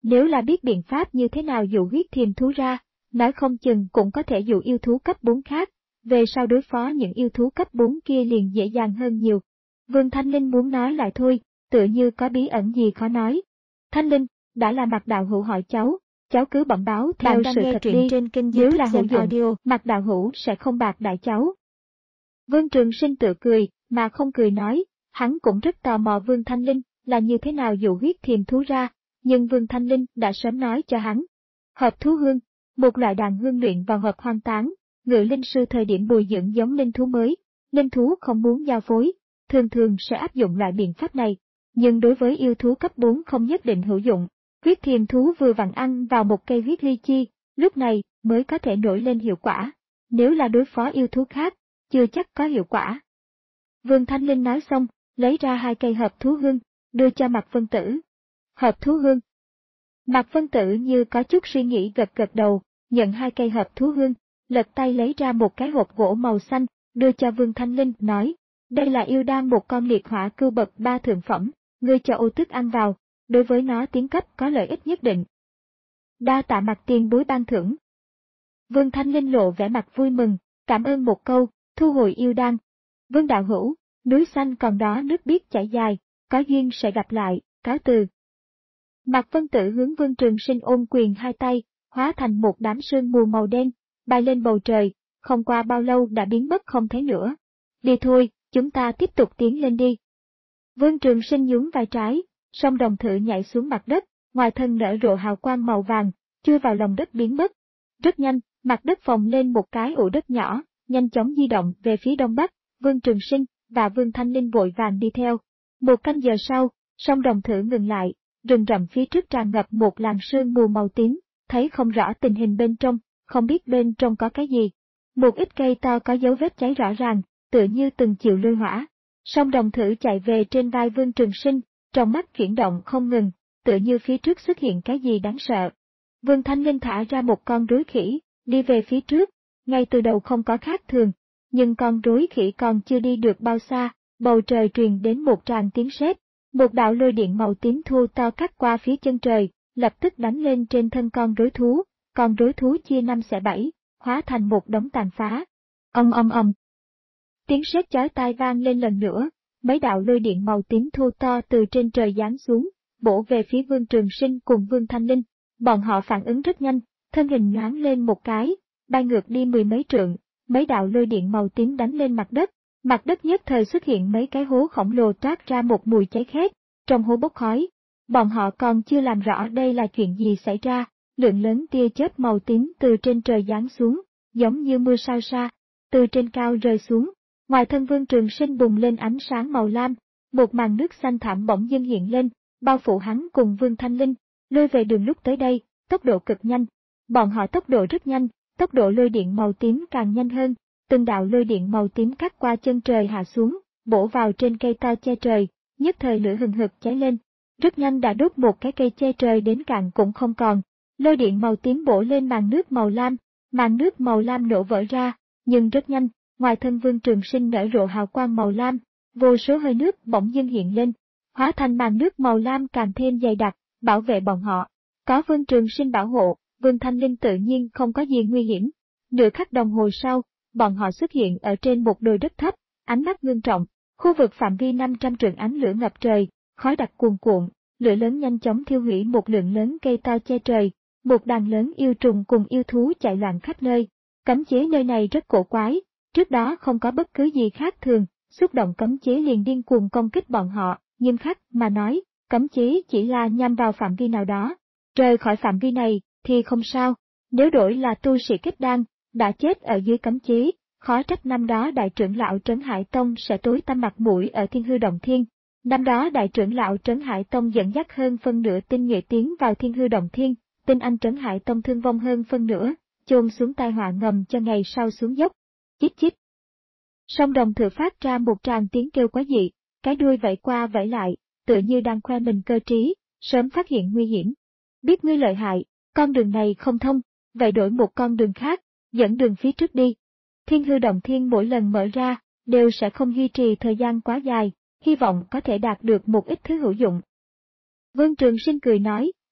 Nếu là biết biện pháp như thế nào dụ huyết thiềm thú ra, nói không chừng cũng có thể dụ yêu thú cấp bốn khác, về sau đối phó những yêu thú cấp bốn kia liền dễ dàng hơn nhiều. Vương Thanh Linh muốn nói lại thôi, tựa như có bí ẩn gì khó nói. Thanh Linh, đã là Mạc đạo hữu hỏi cháu, cháu cứ bẩm báo theo sự thật đi, trên kênh nếu YouTube là hữu dụng, Audio. Mạc đạo hữu sẽ không bạc đại cháu. Vương Trường Sinh tự cười, mà không cười nói, hắn cũng rất tò mò Vương Thanh Linh là như thế nào dụ huyết thiềm thú ra, nhưng Vương Thanh Linh đã sớm nói cho hắn. Hợp thú hương, một loại đàn hương luyện vào hợp hoang tán, ngự linh sư thời điểm bồi dưỡng giống linh thú mới, linh thú không muốn giao phối, thường thường sẽ áp dụng loại biện pháp này, nhưng đối với yêu thú cấp bốn không nhất định hữu dụng. Huyết thiềm thú vừa vặn ăn vào một cây huyết ly chi, lúc này mới có thể nổi lên hiệu quả. Nếu là đối phó yêu thú khác, chưa chắc có hiệu quả. Vương Thanh Linh nói xong, lấy ra hai cây hợp thú hương, đưa cho Mạc Vân Tử. Hợp thú hương. Mạc Vân Tử như có chút suy nghĩ gật gật đầu, nhận hai cây hợp thú hương, lật tay lấy ra một cái hộp gỗ màu xanh, đưa cho Vương Thanh Linh, nói, đây là yêu đan một con liệt hỏa cưu bậc ba thượng phẩm, ngươi cho ô tức ăn vào, đối với nó tiến cấp có lợi ích nhất định. Đa tạ Mạc tiền bối ban thưởng. Vương Thanh Linh lộ vẻ mặt vui mừng, cảm ơn một câu, thu hồi yêu đan. Vương đạo hữu, núi xanh còn đó nước biết chảy dài, có duyên sẽ gặp lại, cáo từ. Mạc Vân Tử hướng Vương Trường Sinh ôm quyền hai tay, hóa thành một đám sương mù màu đen, bay lên bầu trời, không qua bao lâu đã biến mất không thấy nữa. Đi thôi, chúng ta tiếp tục tiến lên đi. Vương Trường Sinh nhún vai trái, song đồng thử nhảy xuống mặt đất, ngoài thân nở rộ hào quang màu vàng, chui vào lòng đất biến mất. Rất nhanh, mặt đất phồng lên một cái ụ đất nhỏ, nhanh chóng di động về phía đông bắc, Vương Trường Sinh và Vương Thanh Linh vội vàng đi theo. Một canh giờ sau, song đồng thử ngừng lại, rừng rậm phía trước tràn ngập một làn sương mù màu tím, thấy không rõ tình hình bên trong, không biết bên trong có cái gì. Một ít cây to có dấu vết cháy rõ ràng, tựa như từng chịu lôi hỏa. Song đồng thử chạy về trên vai Vương Trường Sinh, trong mắt chuyển động không ngừng, tựa như phía trước xuất hiện cái gì đáng sợ. Vương Thanh Linh thả ra một con rối khỉ, đi về phía trước, ngay từ đầu không có khác thường, nhưng con rối khỉ còn chưa đi được bao xa, bầu trời truyền đến một tràng tiếng sét, một đạo lôi điện màu tím thô to cắt qua phía chân trời, lập tức đánh lên trên thân con rối thú, con rối thú chia năm xẻ bảy, hóa thành một đống tàn phá. Ầm ầm ầm. Tiếng sét chói tai vang lên lần nữa, mấy đạo lôi điện màu tím thô to từ trên trời giáng xuống, bổ về phía Vương Trường Sinh cùng Vương Thanh Linh. Bọn họ phản ứng rất nhanh, thân hình nhoáng lên một cái, bay ngược đi mười mấy trượng, mấy đạo lôi điện màu tím đánh lên mặt đất, mặt đất nhất thời xuất hiện mấy cái hố khổng lồ toát ra một mùi cháy khét, trong hố bốc khói. Bọn họ còn chưa làm rõ đây là chuyện gì xảy ra, lượng lớn tia chớp màu tím từ trên trời giáng xuống, giống như mưa sao sa, từ trên cao rơi xuống. Ngoài thân Vương Trường Sinh bùng lên ánh sáng màu lam, một màn nước xanh thẳm bỗng dưng hiện lên, bao phủ hắn cùng Vương Thanh Linh, lôi về đường lúc tới đây, tốc độ cực nhanh. Bọn họ tốc độ rất nhanh, tốc độ lôi điện màu tím càng nhanh hơn, từng đạo lôi điện màu tím cắt qua chân trời hạ xuống, bổ vào trên cây to che trời, nhất thời lửa hừng hực cháy lên. Rất nhanh đã đốt một cái cây che trời đến cạn cũng không còn. Lôi điện màu tím bổ lên màn nước màu lam, màn nước màu lam nổ vỡ ra, nhưng rất nhanh, ngoài thân Vương Trường Sinh nở rộ hào quang màu lam, vô số hơi nước bỗng dưng hiện lên, hóa thành màn nước màu lam càng thêm dày đặc, bảo vệ bọn họ. Có Vương Trường Sinh bảo hộ, Vương Thanh Linh tự nhiên không có gì nguy hiểm. Nửa khắc đồng hồ sau, bọn họ xuất hiện ở trên một đồi đất thấp, ánh mắt ngưng trọng, khu vực phạm vi năm trăm trượng ánh lửa ngập trời, khói đặc cuồn cuộn, lửa lớn nhanh chóng thiêu hủy một lượng lớn cây to che trời, một đàn lớn yêu trùng cùng yêu thú chạy loạn khắp nơi. Cấm chế nơi này rất cổ quái, trước đó không có bất cứ gì khác thường, xúc động cấm chế liền điên cuồng công kích bọn họ, nghiêm khắc mà nói, cấm chế chỉ là nhằm vào phạm vi nào đó. Rời khỏi phạm vi này, thì không sao, nếu đổi là tu sĩ kết đan, đã chết ở dưới cấm chế, khó trách năm đó đại trưởng lão Trấn Hải Tông sẽ tối tăm mặt mũi ở Thiên Hư Động Thiên. Năm đó đại trưởng lão Trấn Hải Tông dẫn dắt hơn phân nửa tinh nhuệ tiến vào Thiên Hư Động Thiên, tinh anh Trấn Hải Tông thương vong hơn phân nửa, chôn xuống tai họa ngầm cho ngày sau xuống dốc. Chít chít. Song đồng thử phát ra một tràng tiếng kêu quá dị, cái đuôi vẫy qua vẫy lại, tựa như đang khoe mình cơ trí, sớm phát hiện nguy hiểm. Biết ngươi lợi hại, con đường này không thông, vậy đổi một con đường khác, dẫn đường phía trước đi. Thiên Hư Động Thiên mỗi lần mở ra, đều sẽ không duy trì thời gian quá dài, hy vọng có thể đạt được một ít thứ hữu dụng. Vương Trường Sinh cười nói,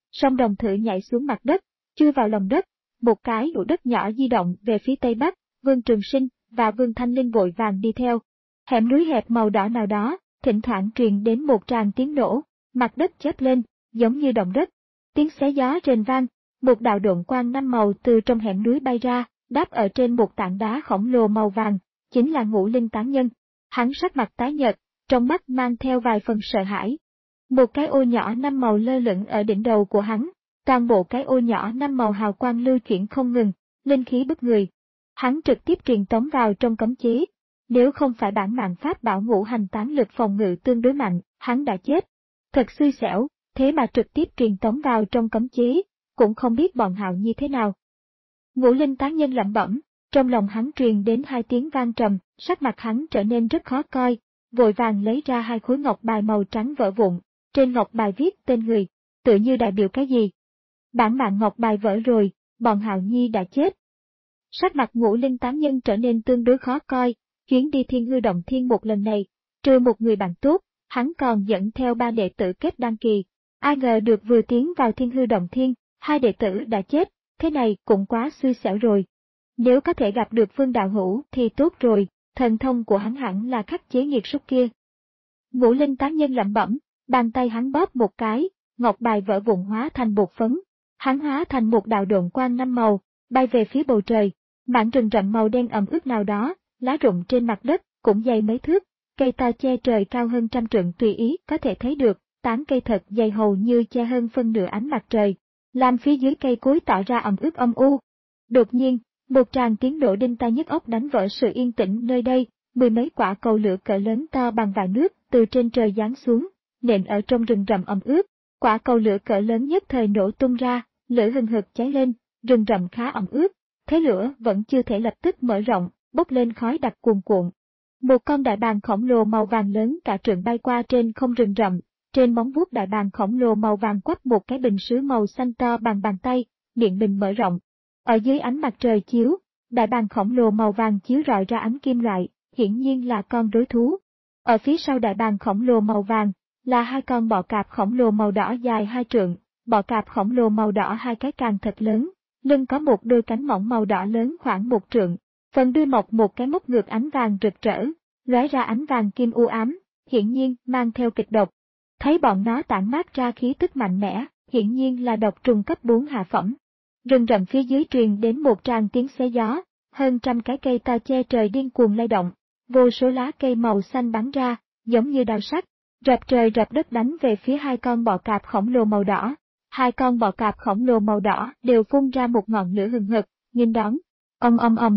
song đồng thử nhảy xuống mặt đất, chui vào lòng đất. Một cái ụ đất nhỏ di động về phía tây bắc, Vương Trường Sinh và Vương Thanh Linh vội vàng đi theo. Hẻm núi hẹp màu đỏ nào đó, thỉnh thoảng truyền đến một tràng tiếng nổ, mặt đất chớp lên, giống như động đất. Tiếng xé gió rền vang, một đạo độn quang năm màu từ trong hẻm núi bay ra, đáp ở trên một tảng đá khổng lồ màu vàng, chính là Ngũ Linh Tán Nhân. Hắn sắc mặt tái nhợt, trong mắt mang theo vài phần sợ hãi. Một cái ô nhỏ năm màu lơ lửng ở đỉnh đầu của hắn, toàn bộ cái ô nhỏ năm màu hào quang lưu chuyển không ngừng, linh khí bức người. Hắn trực tiếp truyền tống vào trong cấm chế. Nếu không phải bản mạng pháp bảo ngũ hành tán lực phòng ngự tương đối mạnh, hắn đã chết. Thật xui xẻo, thế mà trực tiếp truyền tống vào trong cấm chế, cũng không biết bọn họ như thế nào. Ngũ Linh Tán Nhân lẩm bẩm, trong lòng hắn truyền đến hai tiếng vang trầm, sắc mặt hắn trở nên rất khó coi, vội vàng lấy ra hai khối ngọc bài màu trắng vỡ vụn, trên ngọc bài viết tên người, tựa như đại biểu cái gì. Bản mạng ngọc bài vỡ rồi, bọn Hạo Nhi đã chết. Sắc mặt Ngũ Linh Tán Nhân trở nên tương đối khó coi, chuyến đi Thiên Hư Động Thiên một lần này, trừ một người bạn tốt, hắn còn dẫn theo ba đệ tử kết đăng kỳ. Ai ngờ được vừa tiến vào Thiên Hư Động Thiên, hai đệ tử đã chết, thế này cũng quá xui xẻo rồi. Nếu có thể gặp được Vương Đạo Hữu thì tốt rồi, thần thông của hắn hẳn là khắc chế nghiệt súc kia. Ngũ Linh Tán Nhân lẩm bẩm, bàn tay hắn bóp một cái, ngọc bài vỡ vụn hóa thành bột phấn. Hắn hóa thành một đạo độn quang năm màu, bay về phía bầu trời, mảng rừng rậm màu đen ẩm ướt nào đó, lá rụng trên mặt đất, cũng dày mấy thước, cây to che trời cao hơn trăm trượng tùy ý có thể thấy được, tán cây thật dày hầu như che hơn phân nửa ánh mặt trời, làm phía dưới cây cối tỏ ra ẩm ướt âm u. Đột nhiên, một tràng tiếng nổ đinh tai nhức óc đánh vỡ sự yên tĩnh nơi đây, mười mấy quả cầu lửa cỡ lớn to bằng vại nước từ trên trời giáng xuống, nện ở trong rừng rậm ẩm ướt. Quả cầu lửa cỡ lớn nhất thời nổ tung ra, lửa hừng hực cháy lên, rừng rậm khá ẩm ướt, thế lửa vẫn chưa thể lập tức mở rộng, bốc lên khói đặc cuồn cuộn. Một con đại bàng khổng lồ màu vàng lớn cả trượng bay qua trên không rừng rậm, trên móng vuốt đại bàng khổng lồ màu vàng quắp một cái bình sứ màu xanh to bằng bàn tay, miệng bình mở rộng. Ở dưới ánh mặt trời chiếu, đại bàng khổng lồ màu vàng chiếu rọi ra ánh kim loại, hiển nhiên là con đối thú. Ở phía sau đại bàng khổng lồ màu vàng, là hai con bọ cạp khổng lồ màu đỏ dài hai trượng, bọ cạp khổng lồ màu đỏ hai cái càng thật lớn, lưng có một đôi cánh mỏng màu đỏ lớn khoảng một trượng, phần đuôi mọc một cái móc ngược ánh vàng rực rỡ, lóe ra ánh vàng kim u ám, hiển nhiên mang theo kịch độc. Thấy bọn nó tản mát ra khí tức mạnh mẽ, hiển nhiên là độc trùng cấp bốn hạ phẩm. Rừng rậm phía dưới truyền đến một tràng tiếng xé gió, hơn trăm cái cây to che trời điên cuồng lay động, vô số lá cây màu xanh bắn ra, giống như đao sắc, rập trời rập đất đánh về phía hai con bọ cạp khổng lồ màu đỏ. Hai con bọ cạp khổng lồ màu đỏ đều phun ra một ngọn lửa hừng hực, nghênh đón. Ong ong ong.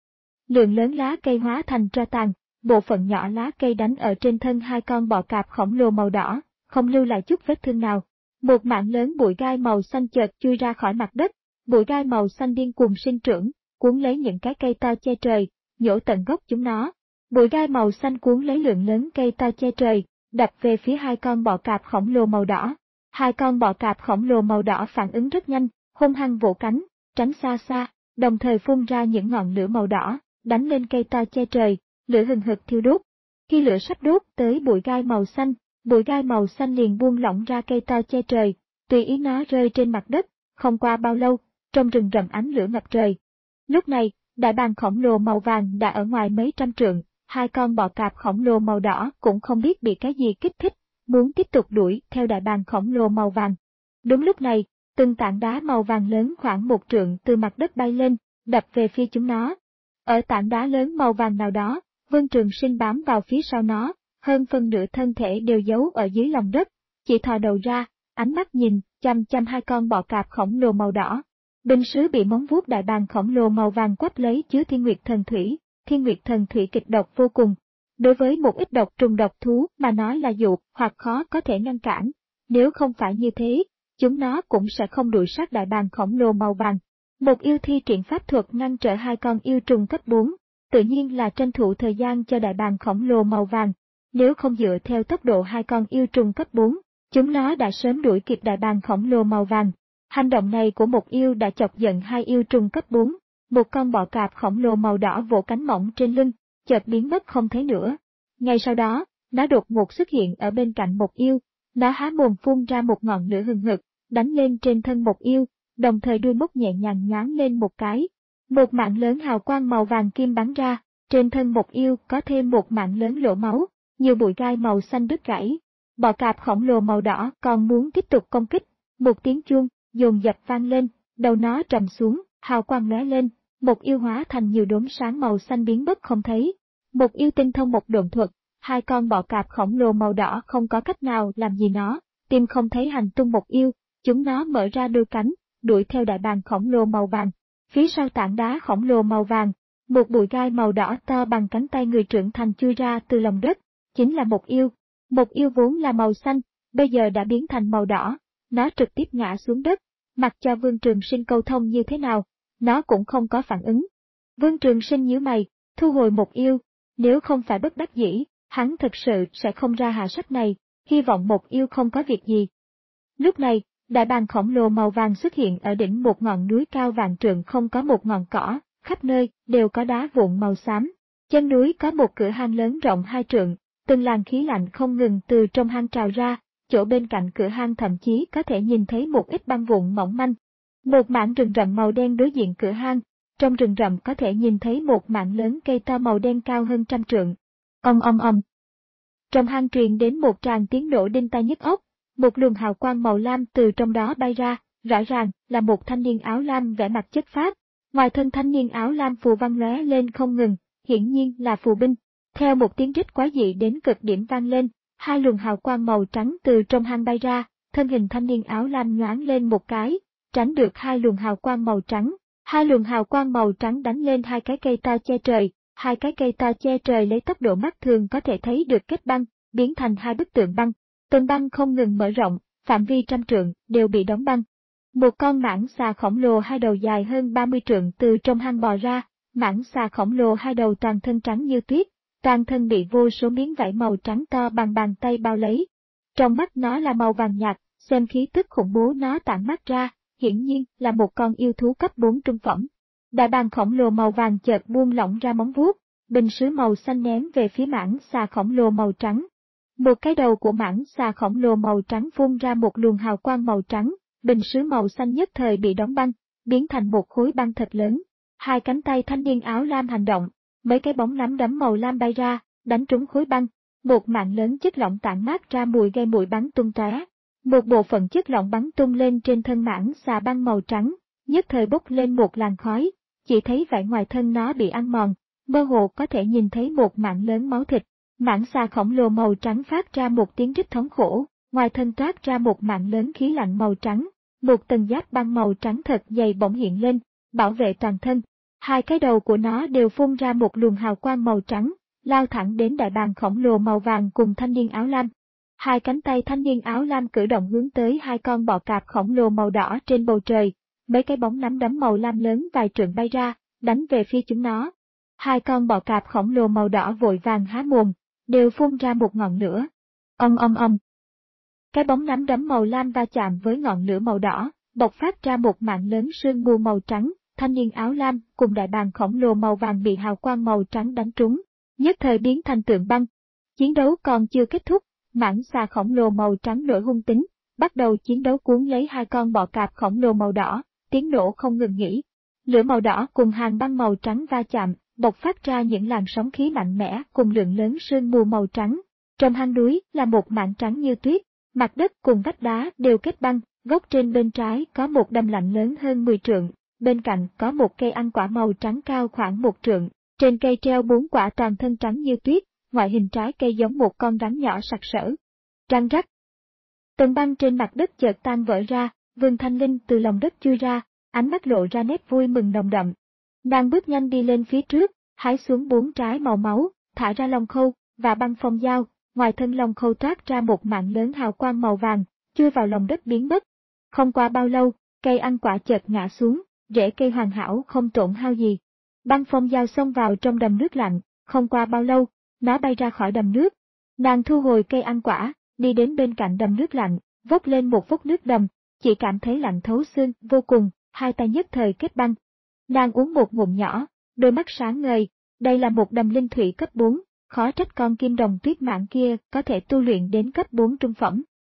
Lượng lớn lá cây hóa thành tro tàn, bộ phận nhỏ lá cây đánh ở trên thân hai con bọ cạp khổng lồ màu đỏ, không lưu lại chút vết thương nào. Một mảng lớn bụi gai màu xanh chợt chui ra khỏi mặt đất, bụi gai màu xanh điên cuồng sinh trưởng, cuốn lấy những cái cây to che trời, nhổ tận gốc chúng nó. Bụi gai màu xanh cuốn lấy lượng lớn cây to che trời, đập về phía hai con bọ cạp khổng lồ màu đỏ. Hai con bọ cạp khổng lồ màu đỏ phản ứng rất nhanh, hung hăng vỗ cánh, tránh xa xa, đồng thời phun ra những ngọn lửa màu đỏ, đánh lên cây to che trời, lửa hừng hực thiêu đốt. Khi lửa sắp đốt tới bụi gai màu xanh, bụi gai màu xanh liền buông lỏng ra cây to che trời, tùy ý nó rơi trên mặt đất. Không qua bao lâu, trong rừng rậm ánh lửa ngập trời. Lúc này, đại bàng khổng lồ màu vàng đã ở ngoài mấy trăm trượng, hai con bọ cạp khổng lồ màu đỏ cũng không biết bị cái gì kích thích, muốn tiếp tục đuổi theo đại bàng khổng lồ màu vàng. Đúng lúc này, từng tảng đá màu vàng lớn khoảng một trượng từ mặt đất bay lên, đập về phía chúng nó. Ở tảng đá lớn màu vàng nào đó, Vương Trường Sinh bám vào phía sau nó, hơn phân nửa thân thể đều giấu ở dưới lòng đất, chỉ thò đầu ra, ánh mắt nhìn, chăm chăm hai con bọ cạp khổng lồ màu đỏ. Bình sứ bị móng vuốt đại bàng khổng lồ màu vàng quắp lấy chứa thiên nguyệt thần thủy, thiên nguyệt thần thủy kịch độc vô cùng. Đối với một ít độc trùng độc thú mà nói là dụ hoặc khó có thể ngăn cản, nếu không phải như thế, chúng nó cũng sẽ không đuổi sát đại bàng khổng lồ màu vàng. Một yêu thi triển pháp thuật ngăn trở hai con yêu trùng cấp bốn, tự nhiên là tranh thủ thời gian cho đại bàng khổng lồ màu vàng. Nếu không dựa theo tốc độ hai con yêu trùng cấp bốn, chúng nó đã sớm đuổi kịp đại bàng khổng lồ màu vàng. Hành động này của một yêu đã chọc giận hai yêu trùng cấp bốn, một con bọ cạp khổng lồ màu đỏ vỗ cánh mỏng trên lưng, chợt biến mất không thấy nữa. Ngay sau đó, nó đột ngột xuất hiện ở bên cạnh một yêu, nó há mồm phun ra một ngọn lửa hừng hực, đánh lên trên thân Mục Yêu, đồng thời đuôi mốc nhẹ nhàng nhoáng lên một cái. Một mạng lớn hào quang màu vàng kim bắn ra, trên thân Mục Yêu có thêm một mạng lớn lỗ máu, nhiều bụi gai màu xanh đứt gãy. Bọ cạp khổng lồ màu đỏ còn muốn tiếp tục công kích, một tiếng chuông dồn dập vang lên, đầu nó trầm xuống, hào quang lóe lên, Mục Yêu hóa thành nhiều đốm sáng màu xanh biến mất không thấy. Mục Yêu tinh thông một độn thuật, hai con bọ cạp khổng lồ màu đỏ không có cách nào làm gì nó, tìm không thấy hành tung Mục Yêu, chúng nó mở ra đôi cánh, đuổi theo đại bàng khổng lồ màu vàng. Phía sau tảng đá khổng lồ màu vàng, một bụi gai màu đỏ to bằng cánh tay người trưởng thành chui ra từ lòng đất, chính là Mục Yêu. Mục Yêu vốn là màu xanh, bây giờ đã biến thành màu đỏ, nó trực tiếp ngã xuống đất, mặc cho Vương Trường Sinh câu thông như thế nào, nó cũng không có phản ứng. Vương Trường Sinh nhíu mày, thu hồi Mục Yêu, nếu không phải bất đắc dĩ, hắn thực sự sẽ không ra hạ sách này, hy vọng Mục Yêu không có việc gì. Lúc này, đại bàng khổng lồ màu vàng xuất hiện ở đỉnh một ngọn núi cao vạn trượng không có một ngọn cỏ, khắp nơi đều có đá vụn màu xám. Chân núi có một cửa hang lớn rộng hai trượng, từng làn khí lạnh không ngừng từ trong hang trào ra, chỗ bên cạnh cửa hang thậm chí có thể nhìn thấy một ít băng vụn mỏng manh. Một mảng rừng rậm màu đen đối diện cửa hang, trong rừng rậm có thể nhìn thấy một mảng lớn cây to màu đen cao hơn trăm trượng. Ong ong ong. Trong hang truyền đến một tràng tiếng nổ đinh tai nhức óc, một luồng hào quang màu lam từ trong đó bay ra, rõ ràng là một thanh niên áo lam vẻ mặt chất phác. Ngoài thân thanh niên áo lam phù văn lóe lên không ngừng, hiển nhiên là phù binh. Theo một tiếng rít quái dị đến cực điểm vang lên, hai luồng hào quang màu trắng từ trong hang bay ra, thân hình thanh niên áo lam nhoáng lên một cái, tránh được hai luồng hào quang màu trắng. Hai luồng hào quang màu trắng đánh lên hai cái cây to che trời, hai cái cây to che trời lấy tốc độ mắt thường có thể thấy được kết băng, biến thành hai bức tượng băng. Tầng băng không ngừng mở rộng, phạm vi trăm trượng đều bị đóng băng. Một con mãng xà khổng lồ hai đầu dài hơn ba mươi trượng từ trong hang bò ra, mãng xà khổng lồ hai đầu toàn thân trắng như tuyết, toàn thân bị vô số miếng vảy màu trắng to bằng bàn tay bao lấy. Trong mắt nó là màu vàng nhạt, xem khí tức khủng bố nó tản mát ra, hiển nhiên là một con yêu thú cấp bốn trung phẩm. Đại bàng khổng lồ màu vàng chợt buông lỏng ra móng vuốt, bình sứ màu xanh ném về phía mãng xà khổng lồ màu trắng. Một cái đầu của mãng xà khổng lồ màu trắng phun ra một luồng hào quang màu trắng, bình sứ màu xanh nhất thời bị đóng băng, biến thành một khối băng thật lớn. Hai cánh tay thanh niên áo lam hành động, mấy cái bóng nắm đấm màu lam bay ra, đánh trúng khối băng, một mạng lớn chất lỏng tản mát ra mùi gây mùi bắn tung tóe. Một bộ phận chất lỏng bắn tung lên trên thân mãng xà băng màu trắng, nhất thời bốc lên một làn khói, chỉ thấy vảy ngoài thân nó bị ăn mòn, mơ hồ có thể nhìn thấy một mảng lớn máu thịt. Mãng xà khổng lồ màu trắng phát ra một tiếng rít thống khổ, ngoài thân toát ra một mảng lớn khí lạnh màu trắng, một tầng giáp băng màu trắng thật dày bỗng hiện lên, bảo vệ toàn thân. Hai cái đầu của nó đều phun ra một luồng hào quang màu trắng, lao thẳng đến đại bàng khổng lồ màu vàng cùng thanh niên áo lam. Hai cánh tay thanh niên áo lam cử động hướng tới hai con bọ cạp khổng lồ màu đỏ trên bầu trời, mấy cái bóng nắm đấm màu lam lớn vài trượng bay ra, đánh về phía chúng nó. Hai con bọ cạp khổng lồ màu đỏ vội vàng há mồm, đều phun ra một ngọn lửa. Ong ong ong. Cái bóng nắm đấm màu lam va chạm với ngọn lửa màu đỏ, bộc phát ra một mảng lớn sương mù màu trắng, thanh niên áo lam cùng đại bàng khổng lồ màu vàng bị hào quang màu trắng đánh trúng, nhất thời biến thành tượng băng. Chiến đấu còn chưa kết thúc, mãng xà khổng lồ màu trắng nổi hung tính, bắt đầu chiến đấu cuốn lấy hai con bọ cạp khổng lồ màu đỏ, tiếng nổ không ngừng nghỉ. Lửa màu đỏ cùng hàng băng màu trắng va chạm, bộc phát ra những làn sóng khí mạnh mẽ cùng lượng lớn sương mù màu trắng. Trong hang núi là một mảng trắng như tuyết, mặt đất cùng vách đá đều kết băng, gốc trên bên trái có một đầm lạnh lớn hơn mười trượng, bên cạnh có một cây ăn quả màu trắng cao khoảng một trượng, trên cây treo bốn quả toàn thân trắng như tuyết, ngoại hình trái cây giống một con rắn nhỏ sặc sỡ. Răng rắc. Tầng băng trên mặt đất chợt tan vỡ ra, Vương Thanh Linh từ lòng đất chui ra, ánh mắt lộ ra nét vui mừng nồng đậm. Nàng bước nhanh đi lên phía trước, hái xuống bốn trái màu máu, thả ra long khâu và băng phong dao, ngoài thân long khâu toát ra một mảng lớn hào quang màu vàng, chui vào lòng đất biến mất. Không qua bao lâu, cây ăn quả chợt ngã xuống, rễ cây hoàn hảo không tổn hao gì. Băng phong dao xông vào trong đầm nước lạnh, không qua bao lâu, nó bay ra khỏi đầm nước. Nàng thu hồi cây ăn quả, đi đến bên cạnh đầm nước lạnh, vốc lên một vốc nước đầm, chỉ cảm thấy lạnh thấu xương vô cùng, hai tay nhất thời kết băng. Nàng uống một ngụm nhỏ, đôi mắt sáng ngời, đây là một đầm linh thủy cấp bốn, khó trách con kim đồng tuyết mãng kia có thể tu luyện đến cấp bốn trung phẩm.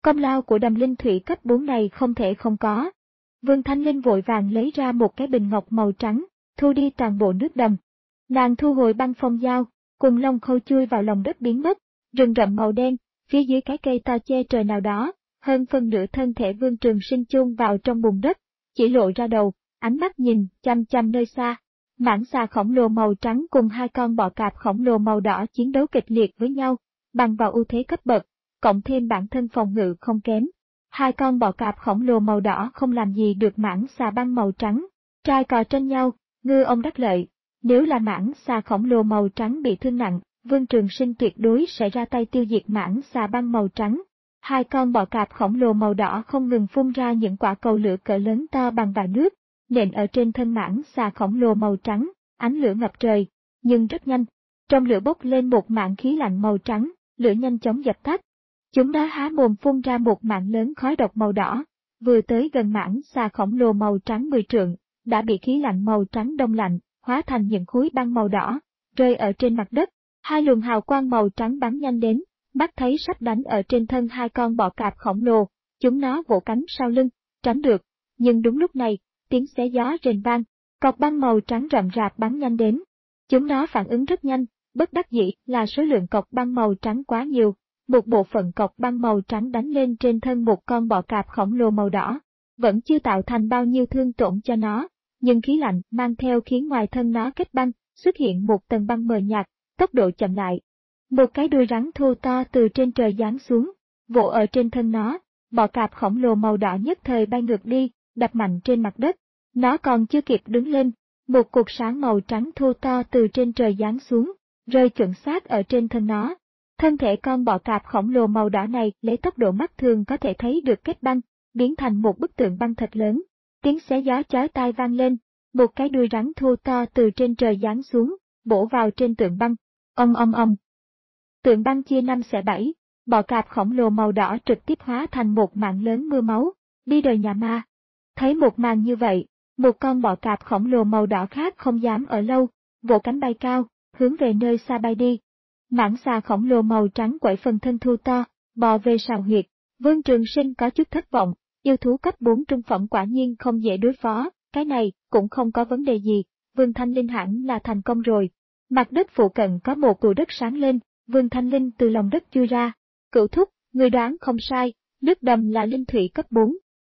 Công lao của đầm linh thủy cấp bốn này không thể không có. Vương Thanh Linh vội vàng lấy ra một cái bình ngọc màu trắng, thu đi toàn bộ nước đầm. Nàng thu hồi băng phong dao, cùng Long Khâu chui vào lòng đất biến mất, rừng rậm màu đen, phía dưới cái cây to che trời nào đó, hơn phân nửa thân thể Vương Trường Sinh chôn vào trong bùn đất, chỉ lộ ra đầu, ánh mắt nhìn chăm chăm nơi xa. Mãng xà khổng lồ màu trắng cùng hai con bọ cạp khổng lồ màu đỏ chiến đấu kịch liệt với nhau, bằng vào ưu thế cấp bậc, cộng thêm bản thân phòng ngự không kém. Hai con bọ cạp khổng lồ màu đỏ không làm gì được mãng xà băng màu trắng, trai cò tranh nhau, ngư ông đắc lợi. Nếu là mãng xà khổng lồ màu trắng bị thương nặng, Vương Trường Sinh tuyệt đối sẽ ra tay tiêu diệt mãng xà băng màu trắng. Hai con bọ cạp khổng lồ màu đỏ không ngừng phun ra những quả cầu lửa cỡ lớn to bằng vại nước, nện ở trên thân mãng xà khổng lồ màu trắng, ánh lửa ngập trời, nhưng rất nhanh. Trong lửa bốc lên một mảng khí lạnh màu trắng, lửa nhanh chóng dập tắt. Chúng nó há mồm phun ra một mảng lớn khói độc màu đỏ, vừa tới gần mãng xà khổng lồ màu trắng mười trượng, đã bị khí lạnh màu trắng đông lạnh, hóa thành những khối băng màu đỏ, rơi ở trên mặt đất. Hai luồng hào quang màu trắng bắn nhanh đến, mắt thấy sắp đánh ở trên thân hai con bọ cạp khổng lồ, chúng nó vỗ cánh sau lưng, tránh được, nhưng đúng lúc này, tiếng xé gió rền vang, cọc băng màu trắng rậm rạp bắn nhanh đến. Chúng nó phản ứng rất nhanh, bất đắc dĩ là số lượng cọc băng màu trắng quá nhiều, một bộ phận cọc băng màu trắng đánh lên trên thân một con bọ cạp khổng lồ màu đỏ, vẫn chưa tạo thành bao nhiêu thương tổn cho nó, nhưng khí lạnh mang theo khiến ngoài thân nó kết băng, xuất hiện một tầng băng mờ nhạt, tốc độ chậm lại. Một cái đuôi rắn thô to từ trên trời giáng xuống, vỗ ở trên thân nó, bọ cạp khổng lồ màu đỏ nhất thời bay ngược đi, đập mạnh trên mặt đất. Nó còn chưa kịp đứng lên, một cột sáng màu trắng thô to từ trên trời giáng xuống, rơi chuẩn xác ở trên thân nó. Thân thể con bọ cạp khổng lồ màu đỏ này lấy tốc độ mắt thường có thể thấy được kết băng, biến thành một bức tượng băng thật lớn. Tiếng xé gió chói tai vang lên, một cái đuôi rắn thô to từ trên trời giáng xuống, bổ vào trên tượng băng. Ong ong ong. Tượng băng chia năm xẻ bảy, bọ cạp khổng lồ màu đỏ trực tiếp hóa thành một mảng lớn mưa máu, đi đời nhà ma. Thấy một màn như vậy, một con bọ cạp khổng lồ màu đỏ khác không dám ở lâu, vỗ cánh bay cao, hướng về nơi xa bay đi. Mãng xà khổng lồ màu trắng quẩy phần thân thu to, bò về sào huyệt. Vương Trường Sinh có chút thất vọng, yêu thú cấp bốn trung phẩm quả nhiên không dễ đối phó, cái này cũng không có vấn đề gì, Vương Thanh Linh hẳn là thành công rồi. Mặt đất phụ cận có một cù đất sáng lên, Vương Thanh Linh từ lòng đất chui ra. Cửu thúc, người đoán không sai, nước đầm là linh thủy cấp bốn.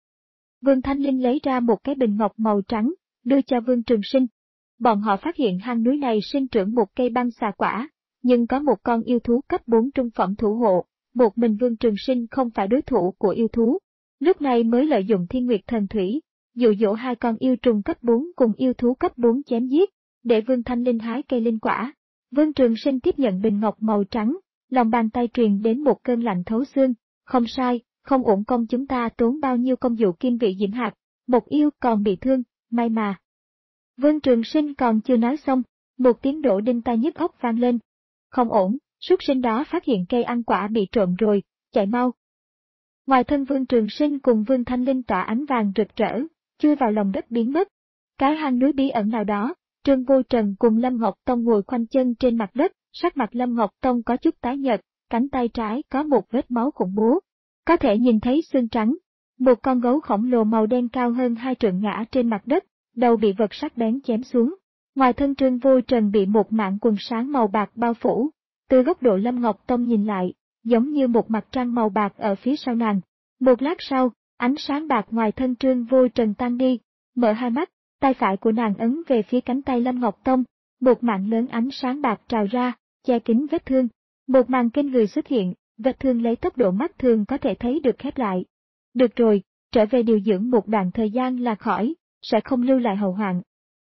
Vương Thanh Linh lấy ra một cái bình ngọc màu trắng, đưa cho Vương Trường Sinh. Bọn họ phát hiện hang núi này sinh trưởng một cây băng xà quả, nhưng có một con yêu thú cấp bốn trung phẩm thủ hộ, một mình Vương Trường Sinh không phải đối thủ của yêu thú. Lúc này mới lợi dụng Thiên Nguyệt Thần Thủy, dụ dỗ hai con yêu trùng cấp bốn cùng yêu thú cấp bốn chém giết, để Vương Thanh Linh hái cây linh quả. Vương Trường Sinh tiếp nhận bình ngọc màu trắng, lòng bàn tay truyền đến một cơn lạnh thấu xương, không sai, không uổng công chúng ta tốn bao nhiêu công dụ kim vị diễm hạt, một yêu còn bị thương, may mà. Vương Trường Sinh còn chưa nói xong, một tiếng đổ đinh tai nhức óc vang lên. Không ổn, súc sinh đó phát hiện cây ăn quả bị trộm rồi, chạy mau. Ngoài thân Vương Trường Sinh cùng Vương Thanh Linh tỏa ánh vàng rực rỡ, chui vào lòng đất biến mất. Cái hang núi bí ẩn nào đó, Trương Vô Trần cùng Lâm Ngọc Tông ngồi khoanh chân trên mặt đất, sắc mặt Lâm Ngọc Tông có chút tái nhợt, cánh tay trái có một vết máu khủng bố. Có thể nhìn thấy xương trắng. Một con gấu khổng lồ màu đen cao hơn hai trượng ngã trên mặt đất, đầu bị vật sắc bén chém xuống. Ngoài thân Trương Vô Trần bị một mảng quần sáng màu bạc bao phủ. Từ góc độ Lâm Ngọc Tông nhìn lại, giống như một mặt trăng màu bạc ở phía sau nàng. Một lát sau, ánh sáng bạc ngoài thân Trương Vô Trần tan đi, mở hai mắt, tay phải của nàng ấn về phía cánh tay Lâm Ngọc Tông, một mảng lớn ánh sáng bạc trào ra, che kín vết thương. Một màn kinh người xuất hiện, vết thương lấy tốc độ mắt thường có thể thấy được khép lại. Được rồi, trở về điều dưỡng một đoạn thời gian là khỏi, sẽ không lưu lại hậu hoạn.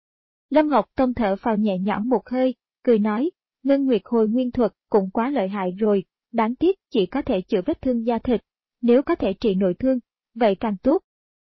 Lâm Ngọc Tông thở phào nhẹ nhõm một hơi, cười nói, Ngân Nguyệt hồi nguyên thuật cũng quá lợi hại rồi, đáng tiếc chỉ có thể chữa vết thương da thịt, nếu có thể trị nội thương, vậy càng tốt.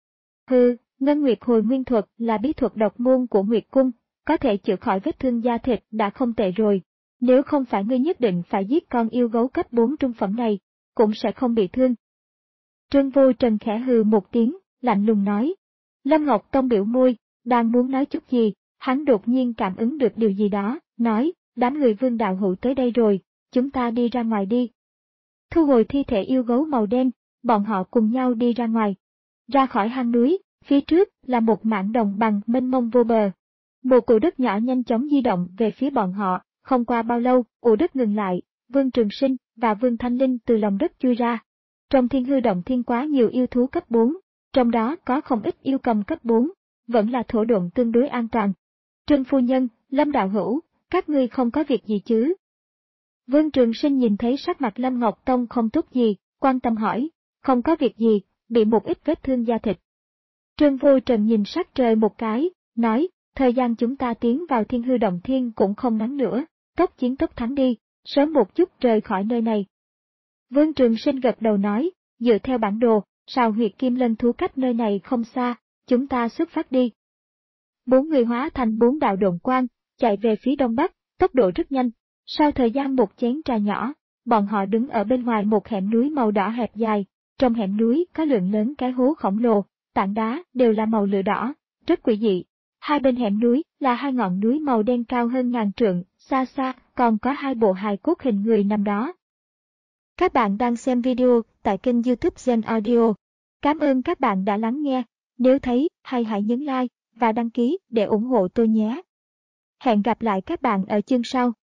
Hừ, Ngân Nguyệt hồi nguyên thuật là bí thuật độc môn của Nguyệt Cung, có thể chữa khỏi vết thương da thịt đã không tệ rồi. Nếu không phải ngươi nhất định phải giết con yêu gấu cấp bốn trung phẩm này, cũng sẽ không bị thương. Trương Vô Trần khẽ hừ một tiếng, lạnh lùng nói. Lâm Ngọc Tông biểu môi, đang muốn nói chút gì, hắn đột nhiên cảm ứng được điều gì đó, nói, đám người Vương đạo hữu tới đây rồi, chúng ta đi ra ngoài đi. Thu hồi thi thể yêu gấu màu đen, bọn họ cùng nhau đi ra ngoài. Ra khỏi hang núi, phía trước là một mảng đồng bằng mênh mông vô bờ. Một ụ đất nhỏ nhanh chóng di động về phía bọn họ, không qua bao lâu, ụ đất ngừng lại, Vương Trường Sinh và Vương Thanh Linh từ lòng đất chui ra. Trong Thiên Hư Động Thiên quá nhiều yêu thú cấp bốn, trong đó có không ít yêu cầm cấp bốn, vẫn là thổ độn tương đối an toàn. Trương phu nhân, Lâm đạo hữu, các ngươi không có việc gì chứ? Vương Trường Sinh nhìn thấy sắc mặt Lâm Ngọc Tông không tốt gì, quan tâm hỏi, không có việc gì, bị một ít vết thương da thịt. Trương Vô Trần nhìn sắc trời một cái, nói, thời gian chúng ta tiến vào Thiên Hư Động Thiên cũng không ngắn nữa, tốc chiến tốc thắng đi, sớm một chút rời khỏi nơi này. Vương Trường Sinh gật đầu nói, dựa theo bản đồ, sào huyệt Kim Lân thú cách nơi này không xa, chúng ta xuất phát đi. Bốn người hóa thành bốn đạo độn quang, chạy về phía đông bắc, tốc độ rất nhanh. Sau thời gian một chén trà nhỏ, bọn họ đứng ở bên ngoài một hẻm núi màu đỏ hẹp dài. Trong hẻm núi có lượng lớn cái hố khổng lồ, tảng đá đều là màu lửa đỏ, rất quỷ dị. Hai bên hẻm núi là hai ngọn núi màu đen cao hơn ngàn trượng, xa xa còn có hai bộ hài cốt hình người nằm đó. Các bạn đang xem video tại kênh YouTube Gen Audio. Cảm ơn các bạn đã lắng nghe. Nếu thấy hay hãy nhấn like và đăng ký để ủng hộ tôi nhé. Hẹn gặp lại các bạn ở chương sau.